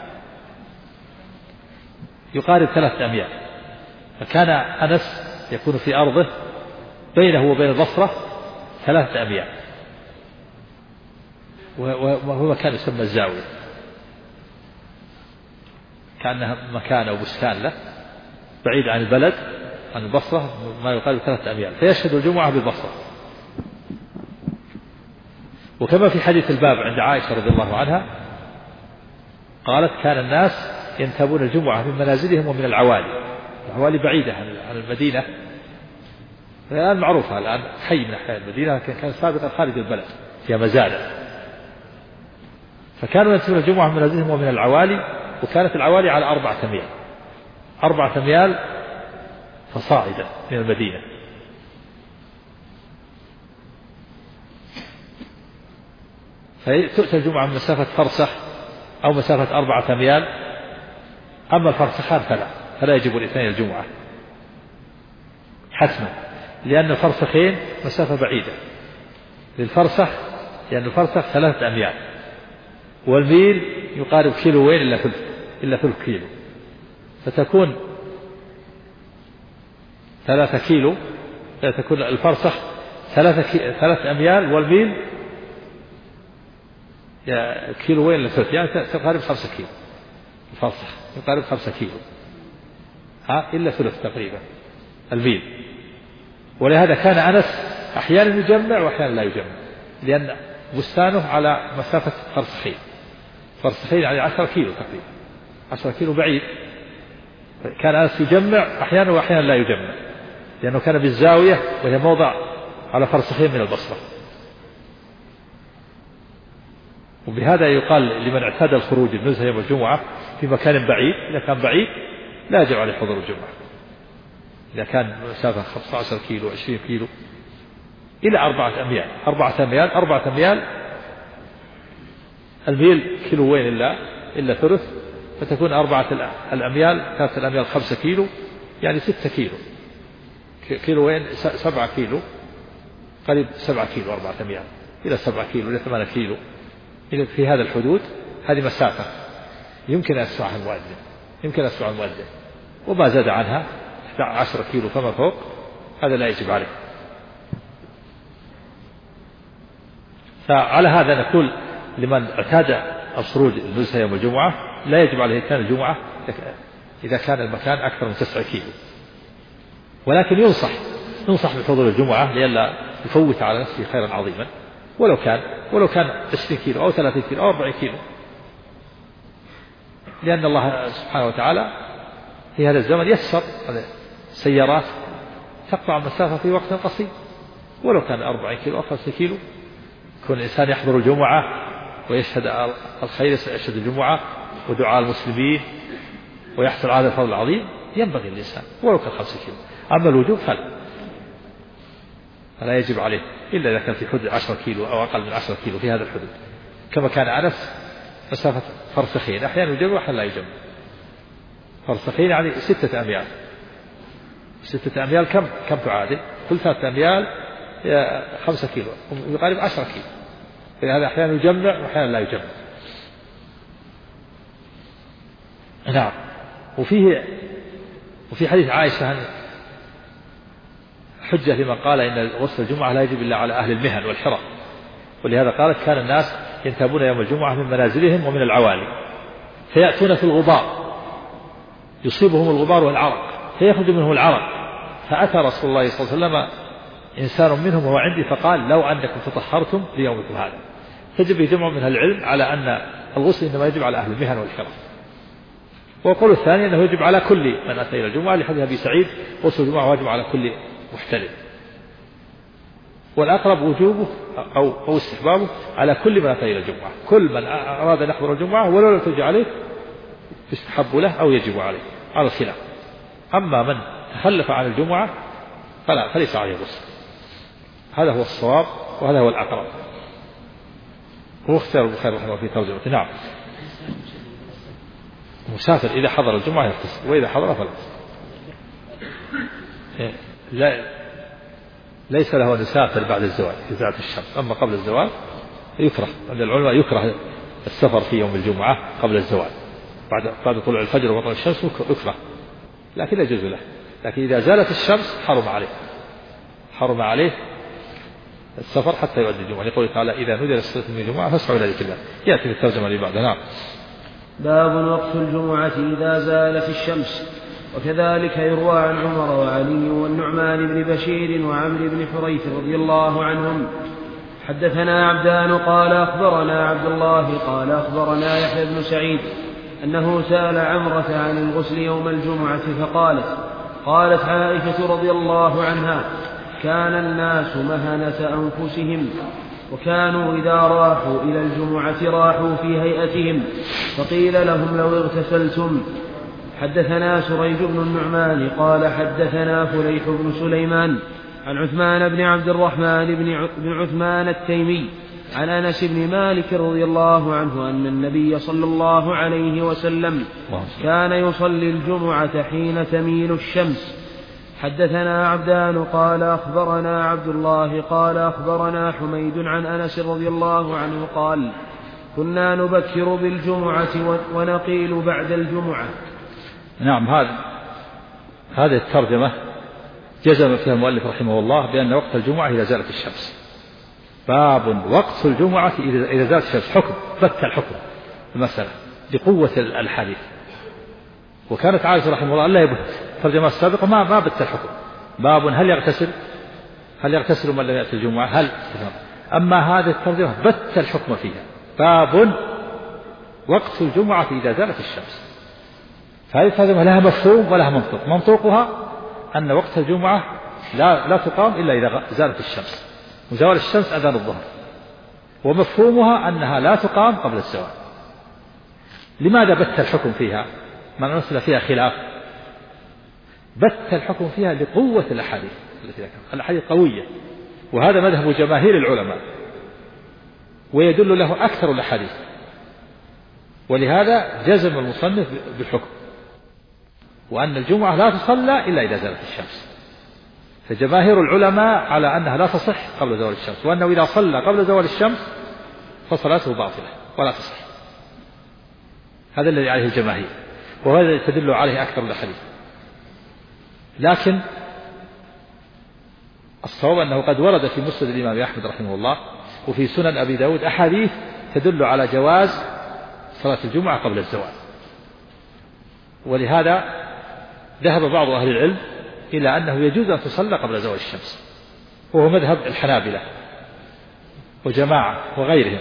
يقارب 3 أميال. فكان أنس يكون في أرضه بينه وبين البصرة 3 أميال، وهو مكان يسمى الزاوية، كأنها مكان أو بستان له بعيد عن البلد، عن البصرة، ما يقارب 3 أميال، فيشهد الجمعة بالبصرة. وكما في حديث الباب عند عائشة رضي الله عنها قالت كان الناس ينتابون الجمعة من منازلهم ومن العوالي بعيدة عن المدينة. الآن معروفة، الآن حي من أحياء المدينة، كان سابقا خارج البلد فيها مزارع، فكانوا ينتابون الجمعة من منازلهم ومن العوالي، وكانت العوالي على 4 أميال فصاعدا من المدينة. فتؤتى الجمعة من مسافة فرسخ أو مسافة 4 أميال، أما الفرسخان فلا يجب الاثنين الجمعة حتما، لأن الفرسخين مسافة بعيدة للفرسخ، لأن الفرسخ 3 أميال، والميل يقارب كيلوين إلا ثلث كيلو، فتكون 3 كيلو، تكون الفرسخ 3 أميال، والميل كيلوين إلا ثلث، يعني تقارب 5 كيلو. الفرسخ يقارب 5 كيلو إلا ثلث تقريبا الميل. ولهذا كان أنس أحيانا يجمع وأحيانا لا يجمع، لأن بستانه على مسافة فرسخين يعني 10 كيلو تقريبا، 10 كيلو بعيد. كان أنس يجمع أحيانا وأحيانا لا يجمع، لأنه كان بالزاوية وهي موضع على فرسخين من البصرة. وبهذا يقال لمن اعتاد الخروج النزهة يوم الجمعة في مكان بعيد، إذا كان بعيد لا يجب عليه حضور الجمعة. إذا كان مسافة 15 كيلو 20 كيلو إلى 4 أميال، الميل كيلوين إلا ثلث، فتكون 4 الأميال 3 الأميال 5 كيلو، يعني 6 كيلو، كيلوين 7 كيلو، قريب 7 كيلو 4 أميال إلى 7 كيلو إلى 8 كيلو، في هذا الحدود. هذه مسافة يمكن أسرع المؤذن، وما زاد عنها 10 كيلو فما فوق هذا لا يجب عليه. فعلى هذا نقول لمن اعتاد الخروج النزهة يوم الجمعة لا يجب عليه إتيان الجمعة إذا كان المكان أكثر من 9 كيلو، ولكن ينصح بحضور الجمعة لئلا يفوت على نفسه خيرا عظيما، ولو كان 20 كيلو أو 30 كيلو أو 40 كيلو، لأن الله سبحانه وتعالى في هذا الزمن يسر سيارات تقطع المسافة في وقت قصير، ولو كان 40 كيلو أو 5 كيلو. يكون الإنسان يحضر الجمعة ويشهد الخير، يشهد الجمعة ودعاء المسلمين ويحصل على الفضل العظيم، ينبغي الإنسان ولو كان 5 كيلو. أما الوجوب فلا يجب عليه إلا إذا كان في حدود 10 كيلو أو أقل من 10 كيلو، في هذا الحدود، كما كان أنس مسافة فرسخين أحيانا يجمع وأحيانا لا يجمع. فرسخين يعني 6 أميال، 6 أميال كم تعادل؟ كل 3 أميال 5 كيلو، يقارب 10 كيلو، فهذا أحيانا يجمع وأحيانا لا يجمع. نعم. وفي حديث عائشة حجة لمن قال إن غسل الجمعة لا يجب إلا على أهل المهن والحرف، ولهذا قالت كان الناس ينتابون يوم الجمعة من منازلهم ومن العوالي، فيأتون في الغبار يصيبهم الغبار والعرق، فيخرج منهم العرق، فأتى رسول الله صلى الله عليه وسلم إنسان منهم وهو عندي فقال لو أنكم تطهرتم ليومكم هذا. فجب جمع من العلم على أن الغسل إنما يجب على أهل المهن والحرف. وقول الثاني أنه يجب على كل من أتى إلى الجمعة، لحديث أبي سعيد غسل الجمعة واجب على كل محتلم، والأقرب وجوبه أو استحبابه على كل من أتى إلى الجمعة، كل من أراد أن يحضر الجمعة ولو لم تجب عليه يستحب له أو يجب عليه على الخلاف. أما من تخلف عن الجمعة فليس عليه غسل، هذا هو الصواب وهذا هو الأقرب، واختار البخاري رحمه الله في ترجمته. نعم. مسافر إذا حضر الجمعة يغتسل، وإذا حضر فلا. ليس له أن يسافر بعد الزوال في زاعة الشمس، أما قبل الزوال يكره عند العلماء، يكره السفر في يوم الجمعة قبل الزوال، بعد طلوع الفجر وطلوع الشمس يكره، لكن يجوز له. لكن إذا زالت الشمس حرم عليه السفر حتى يؤدي الجمعة، يقول تعالى إذا نودي للصلاة من الجمعة فاسعوا إلى ذكر الله. يأتي بالترجمة اللي بعدها. نعم. باب وقت الجمعة إذا زالت الشمس. وكذلك يروى عن عمر وعلي والنعمان بن بشير وعمرو بن حريث رضي الله عنهم. حدثنا عبدان قال أخبرنا عبد الله قال أخبرنا يحيى بن سعيد أنه سأل عمرة عن الغسل يوم الجمعة قالت عائشة رضي الله عنها: كان الناس مهنة أنفسهم، وكانوا إذا راحوا إلى الجمعة راحوا في هيئتهم، فقيل لهم: لو اغتسلتم. حدثنا سريج بن النعمان قال حدثنا فليح بن سليمان عن عثمان بن عبد الرحمن بن عثمان التيمي عن أنس بن مالك رضي الله عنه أن النبي صلى الله عليه وسلم كان يصلي الجمعة حين تميل الشمس. حدثنا عبدان قال أخبرنا عبد الله قال أخبرنا حميد عن أنس رضي الله عنه قال: كنا نبكر بالجمعة ونقيل بعد الجمعة. نعم، هذه الترجمة جزم فيها المؤلف رحمه الله بأن وقت الجمعة إذا زالت الشمس. باب وقت الجمعة إذا زالت الشمس. حكم بت الحكم المسألة بقوة الحديث. وكانت عائشة رحمه الله لا يبت الترجمة السابقة ما بت الحكم. باب هل يغتسل من لم يأتي الجمعة؟ أما هذه الترجمة بت الحكم فيها. باب وقت الجمعة إذا زالت الشمس. فهذه الترجمة لها مفهوم ولها منطق. منطقها أن وقت الجمعة لا تقام إلا إذا زالت الشمس، وزوال الشمس أذان الظهر. ومفهومها أنها لا تقام قبل الزوال. لماذا بت الحكم فيها؟ ما المسألة فيها خلاف. بت الحكم فيها لقوة الأحاديث التي ذكرت. الأحاديث قوية، وهذا مذهب جماهير العلماء، ويدل له أكثر الأحاديث، ولهذا جزم المصنف بالحكم، وأن الجمعة لا تصلى إلا إذا زالت الشمس. فجماهير العلماء على أنها لا تصح قبل زوال الشمس، وأنه إذا صلى قبل زوال الشمس فصلاته باطلة ولا تصح. هذا الذي عليه الجماهير، وهذا تدل عليه أكثر الأحاديث. لكن الصواب أنه قد ورد في مسند الإمام أحمد رحمه الله وفي سنن أبي داود أحاديث تدل على جواز صلاة الجمعة قبل الزوال. ولهذا ذهب بعض أهل العلم إلى أنه يجوز أن تصلى قبل زوال الشمس، وهو مذهب الحنابلة وجماعة وغيرهم.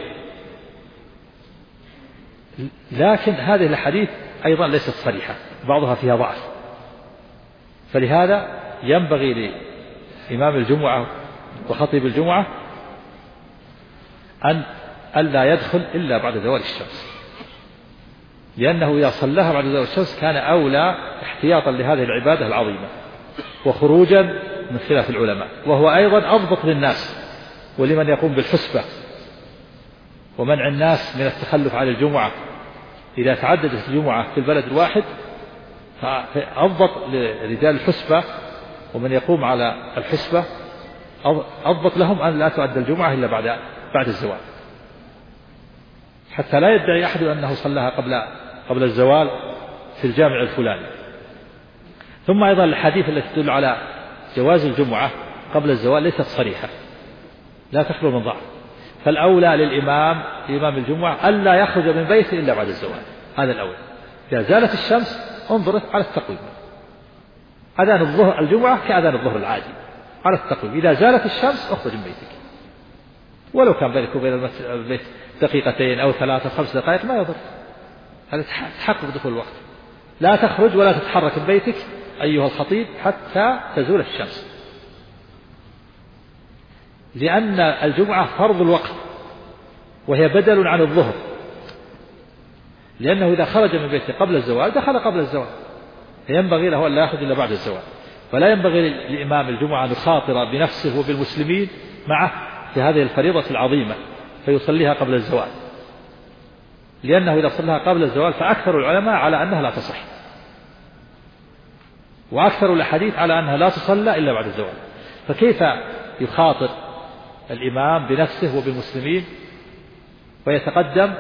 لكن هذه الحديث أيضا ليست صريحة، بعضها فيها ضعف. فلهذا ينبغي لإمام الجمعة وخطيب الجمعة أن ألا يدخل إلا بعد زوال الشمس، لأنه إذا صلاها بعد زوال الشمس كان أولى احتياطا لهذه العبادة العظيمة وخروجا من خلاف العلماء، وهو أيضا أضبط للناس ولمن يقوم بالحسبة ومنع الناس من التخلف عن الجمعة. إذا تعددت الجمعة في البلد الواحد فأضبط لرجال الحسبة ومن يقوم على الحسبة، أضبط لهم أن لا تؤدى الجمعة إلا بعد الزوال، حتى لا يدعي أحد أنه صلاها قبل الزوال في الجامع الفلاني. ثم أيضا الحديث التي تدل على جواز الجمعة قبل الزوال ليست صريحة، لا تخلو من ضعف. فالأولى لإمام الجمعة ألا يخرج من بيته إلا بعد الزوال، هذا الأولى. إذا زالت الشمس انظر على التقويم، أذان الظهر الجمعة كأذان الظهر العادي على التقويم. إذا زالت الشمس اخرج من بيتك، ولو كان بينك وبين البيت دقيقتين أو 3 5 دقائق ما يضر، هذا تحقق دخول الوقت. لا تخرج ولا تتحرك من بيتك أيها الخطيب حتى تزول الشمس، لأن الجمعة فرض الوقت وهي بدل عن الظهر، لأنه إذا خرج من بيته قبل الزوال دخل قبل الزوال، فينبغي له أن لا يخرج إلا بعد الزوال. فلا ينبغي لإمام الجمعة أن يخاطر بنفسه وبالمسلمين معه في هذه الفريضة العظيمة فيصليها قبل الزوال، لأنه إذا صلىها قبل الزوال فأكثر العلماء على أنها لا تصح، وأكثر الأحاديث على أنها لا تصلى إلا بعد الزوال. فكيف يخاطر الإمام بنفسه وبالمسلمين ويتقدم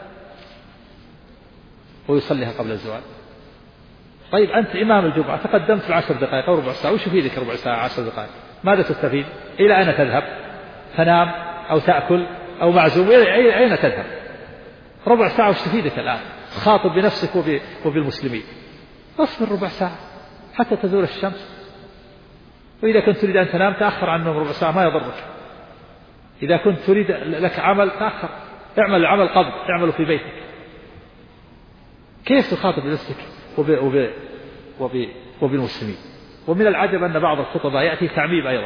ويصليها قبل الزوال؟ طيب أنت إمام الجمعة تقدمت في 10 دقائق أو ربع ساعة، وش يفيدك ربع ساعة 10 دقائق؟ ماذا تستفيد؟ إلى أين تذهب؟ تنام أو تأكل أو معزوم؟ أين تذهب؟ ربع ساعة وش تفيدك الآن؟ تخاطب بنفسك وبالمسلمين. اصبر ربع ساعة حتى تزول الشمس، وإذا كنت تريد أن تنام تأخر عنه ربع ساعة ما يضرك. إذا كنت تريد لك عمل تأخر، اعمل العمل قبل، اعمله في بيتك. كيف تخاطب نفسك وبالمسلمين؟ ومن العجب أن بعض الخطباء يأتي تعميم أيضا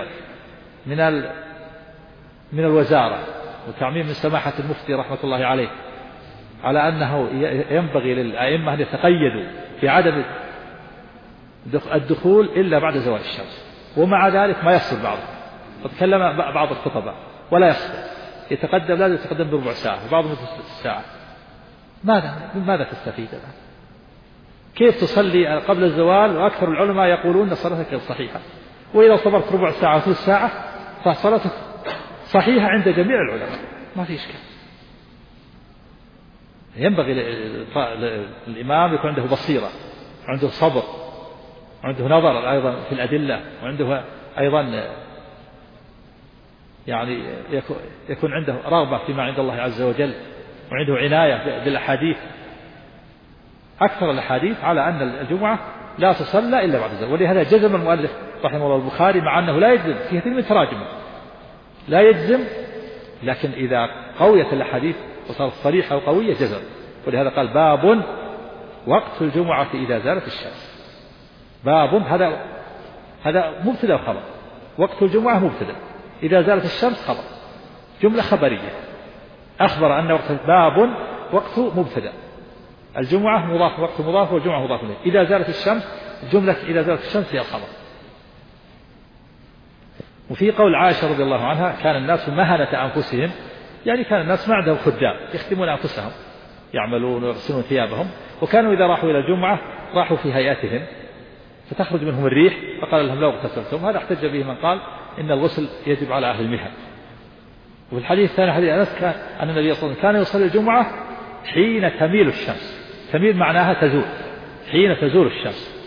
من الوزارة، وتعميم من سماحة المفتي رحمة الله عليه، على أنه ينبغي للأئمة أن يتقيدوا في عدم الدخول إلا بعد زوال الشمس، ومع ذلك ما يصل بعضهم. فتكلم بعض الخطباء ولا يصل، يتقدم لازم يتقدم بربع ساعة وبعضهم ساعة. ماذا تستفيد الآن؟ كيف تصلي قبل الزوال وأكثر العلماء يقولون أن صلاتك صحيحة، وإذا صبرت ربع ساعة ثلث ساعة فصلاتك صحيحة عند جميع العلماء، ما في إشكال. ينبغي الإمام يكون عنده بصيرة، عنده صبر، عنده نظر أيضا في الأدلة، وعنده أيضا يعني يكون عنده رغبة فيما عند الله عز وجل، وعنده عناية بالأحاديث. أكثر الأحاديث على أن الجمعة لا تصلى إلا بعد الزوال، ولهذا جزم المؤلف رحمه الله البخاري، مع أنه لا يجزم في كثير من تراجمه لا يجزم، لكن إذا قويت الأحاديث وصارت صريحة وقوية جزم. ولهذا قال باب وقت الجمعة إذا زالت الشمس. باب هذا مبتدأ وخبر، وقت الجمعة مبتدأ، إذا زالت الشمس خبر، جملة خبرية أخبر أن باب وقت مبتدأ، الجمعة مضاف وقت مضاف والجمعة مضاف إليه، إذا زالت الشمس جملة إذا زالت الشمس هي الخبر. وفي قول عائشة رضي الله عنها كان الناس مهنة أنفسهم، يعني كان الناس ما عندهم خدام يخدمون أنفسهم، يعملون ويغسلون ثيابهم، وكانوا إذا راحوا إلى الجمعة راحوا في هيئتهم فتخرج منهم الريح، فقال لهم لو اغتسلتم. هذا احتج به من قال إن الغسل يجب على أهل المهن. وفي الحديث الثاني حديث أنس أن النبي صلى الله عليه وسلم كان يصلي الجمعة حين تميل الشمس، تميل معناها تزول، حين تزول الشمس.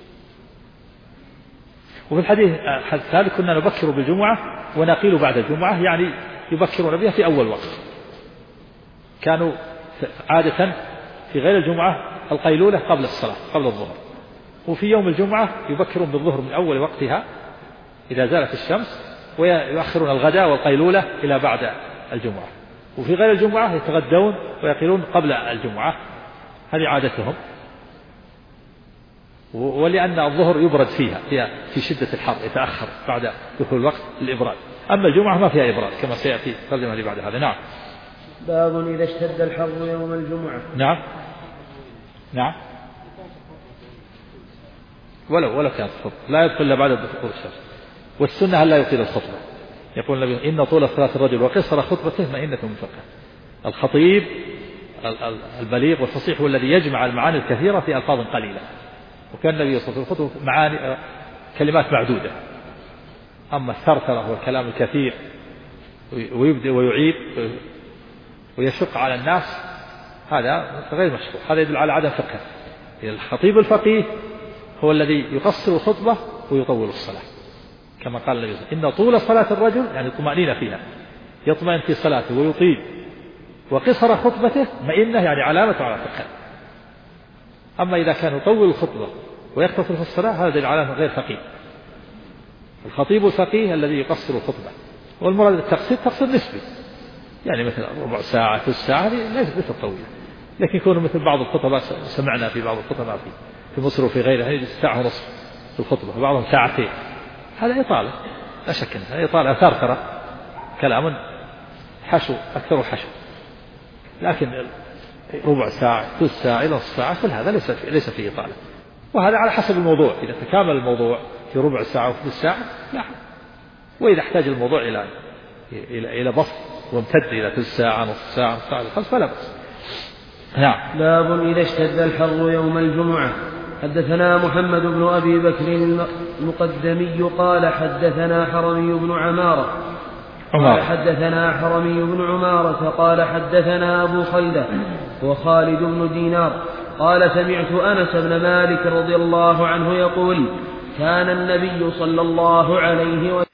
وفي الحديث الثالث كنا نبكر بالجمعة ونقيل بعد الجمعة، يعني يبكرون بها في أول وقت. كانوا عادة في غير الجمعة القيلولة قبل الصلاة قبل الظهر، وفي يوم الجمعة يبكرون بالظهر من أول وقتها إذا زالت الشمس، ويؤخرون الغداء والقيلولة إلى بعد الجمعة. وفي غير الجمعة يتغدون ويقيلون قبل الجمعة، هذه عادتهم. ولأن الظهر يبرد فيها في شدة الحر، يتأخر بعد دخول الوقت الإبراد. أما الجمعة ما فيها إبراد كما سيأتي ترجمة لي بعد هذا. نعم. باب إذا اشتد الحر يوم الجمعة. نعم ولو كانت الخطبة لا يدخل إلا بعد دخول الشمس. والسنة لا يطيل الخطبة. يقول النبي إن طول صلاة الرجل وقصر خطبته مئنة من فقه. الخطيب البليغ والفصيح هو الذي يجمع المعاني الكثيرة في ألفاظ قليلة، وكان النبي صلى الله عليه وسلم معاني كلمات معدودة. أما الثرثرة هو الكلام الكثير ويبدأ ويعيد ويشق على الناس، هذا غير مشروع، هذا يدل على عدم فقه. الخطيب الفقيه هو الذي يقصر الخطبة ويطول الصلاة، كما قال النبي صلى الله عليه وسلم إن طول صلاة الرجل يعني طمأنينة فيها، يطمئن في صلاته ويطيل، وقصر خطبته مئنة يعني علامة على فقه. أما إذا كان يطول الخطبة ويقتصر في الصلاة هذا دليل على غير فقيه. الخطيب الفقيه الذي يقصر الخطبة، والمراد التقصير تقصير نسبي، يعني مثل ربع ساعة ثلث ساعة، هذه ليست طويلة. لكن يكون مثل بعض الخطباء سمعنا في بعض الخطباء في مصر وفي غيرها يجلس ساعة ونصف في الخطبة وبعضهم ساعتين، هذا إطالة لا شك أنها إطالة ثرثرة، كلام حشو أكثر حشو. لكن ربع ساعة ثلث ساعة إلى نصف ساعة كل هذا ليس فيه إطالة، وهذا على حسب الموضوع. إذا تكامل الموضوع في ربع ساعة وثلث ساعة لا، وإذا احتاج الموضوع إلى بسط وامتد إلى ثلث ساعة نصف ساعة خلف فلا بأس. نعم. باب إذا اشتد الحر يوم الجمعة. حدثنا محمد بن أبي بكر المقدمي قال حدثنا حرمي بن عمارة قال حدثنا أبو خلدة وخالد بن دينار قال سمعت أنس بن مالك رضي الله عنه يقول كان النبي صلى الله عليه وسلم